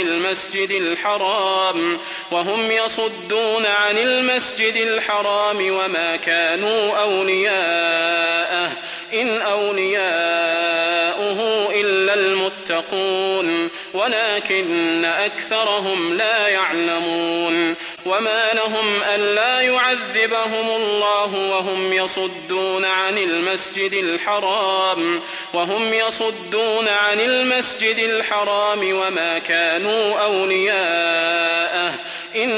المسجد الحرام وما كانوا أولياءه إن أولياؤه إلا المتقون ولكن أكثرهم لا يعلمون وما لهم ألا يعذبهم الله وهم يصدون عن المسجد الحرام وما كانوا أولياءه إن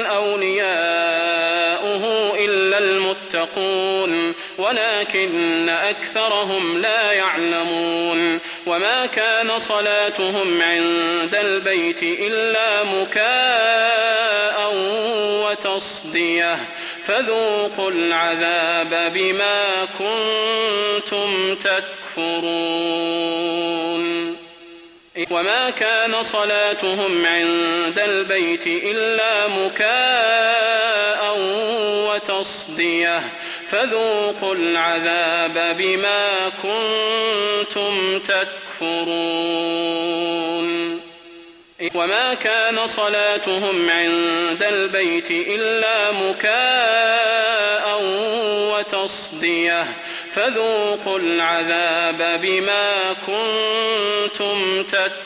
أولياؤه إلا المتقون ولكن أكثرهم لا يعلمون وما كان صلاتهم عند البيت إلا مكاء وتصدية فذوقوا العذاب بما كنتم تكفرون وما كان صلاتهم عند البيت إلا مكاء وتصدية فذوقوا العذاب بما كنتم تكفرون وما كان صلاتهم عند البيت إلا مكاء وتصدية فذوقوا العذاب بما كنتم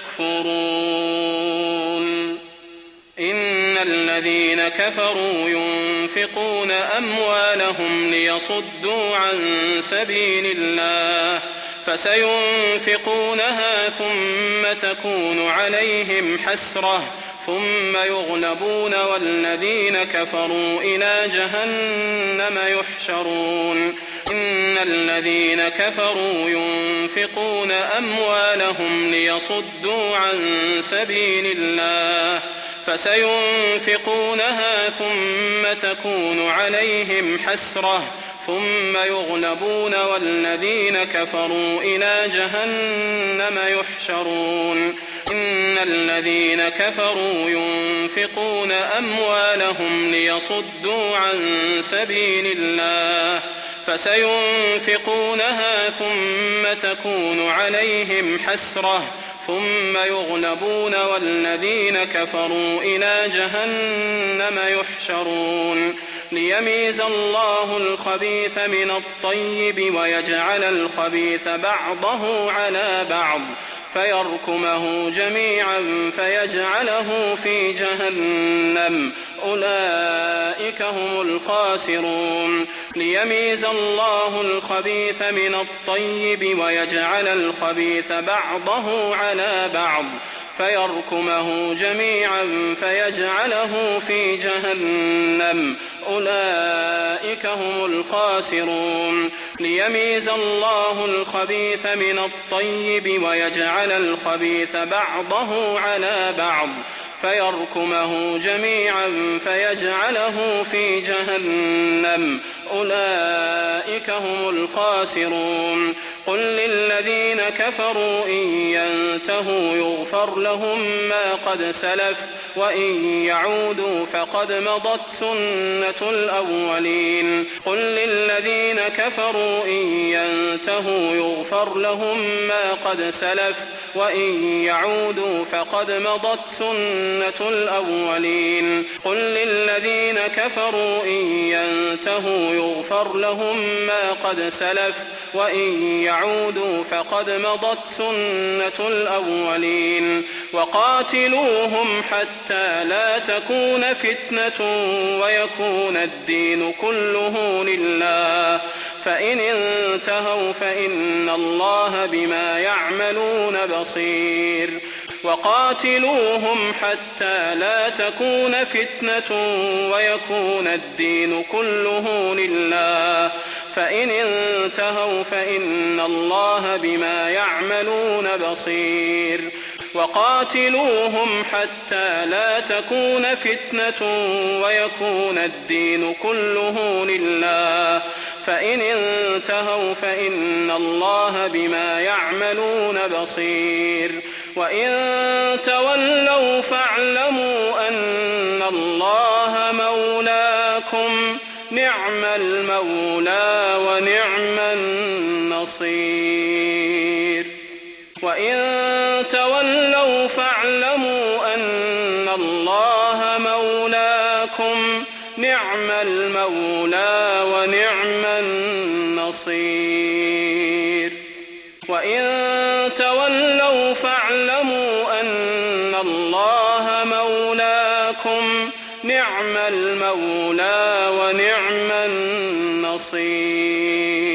تكفرون إن الذين كفروا ينفقون أموالهم ليصدوا عن سبيل الله فسينفقونها ثم تكون عليهم حسرة ثم يغلبون والذين كفروا إلى جهنم يحشرون إن الذين كفروا ينفقون أموالهم ليصدوا عن سبيل الله فسينفقونها ثم تكون عليهم حسرة ثم يغلبون والذين كفروا إلى جهنم يحشرون إن الذين كفروا ينفقون أموالهم ليصدوا عن سبيل الله فسينفقونها ثم تكون عليهم حسرة ثم يغلبون والذين كفروا إلى جهنم يحشرون ليميز الله الخبيث من الطيب ويجعل الخبيث بعضه على بعض فيركمه جميعا فيجعله في جهنم أولئك هم الخاسرون ليميز الله الخبيث من الطيب ويجعل الخبيث بعضه على بعض فيركمه جميعا فيجعله في جهنم أولئك هم الخاسرون ليميز الله الخبيث من الطيب ويجعل الخبيث بعضه على بعض فيركمه جميعا فيجعله في جهنم أولئك هم الخاسرون قل للذين كفروا إن ينتهوا يغفر لهم ما قد سلف وإن يعودوا فقد مضت سنة الأولين قل للذين كفروا إن ينتهوا يغفر لهم ما قد سلف وإن يعودوا فقد مضت سنة الأولين قل للذين كفروا إن ينتهوا يغفر لهم ما قد سلف وإن يعودوا فقد مضت سنة الأولين وقاتلوهم حتى لا تكون فتنة ويكون الدين كله لله فإن انتهوا فإن الله بما يعملون بصير وقاتلوهم حتى لا تكون فتنة ويكون الدين كله لله فإن انتهوا فإن الله بما يعملون بصير وقاتلوهم حتى لا تكون فتنة ويكون الدين كله لله فإن انتهوا فإن الله بما يعملون بصير وإن تولوا فاعلموا أن الله مولاكم نعم المولى ونعم النصير وإن تولوا فاعلموا أن الله مولاكم نعم المولى ونعم النصير وإن تولوا فاعلموا أن الله مولاكم نعم المولى ونعم النصير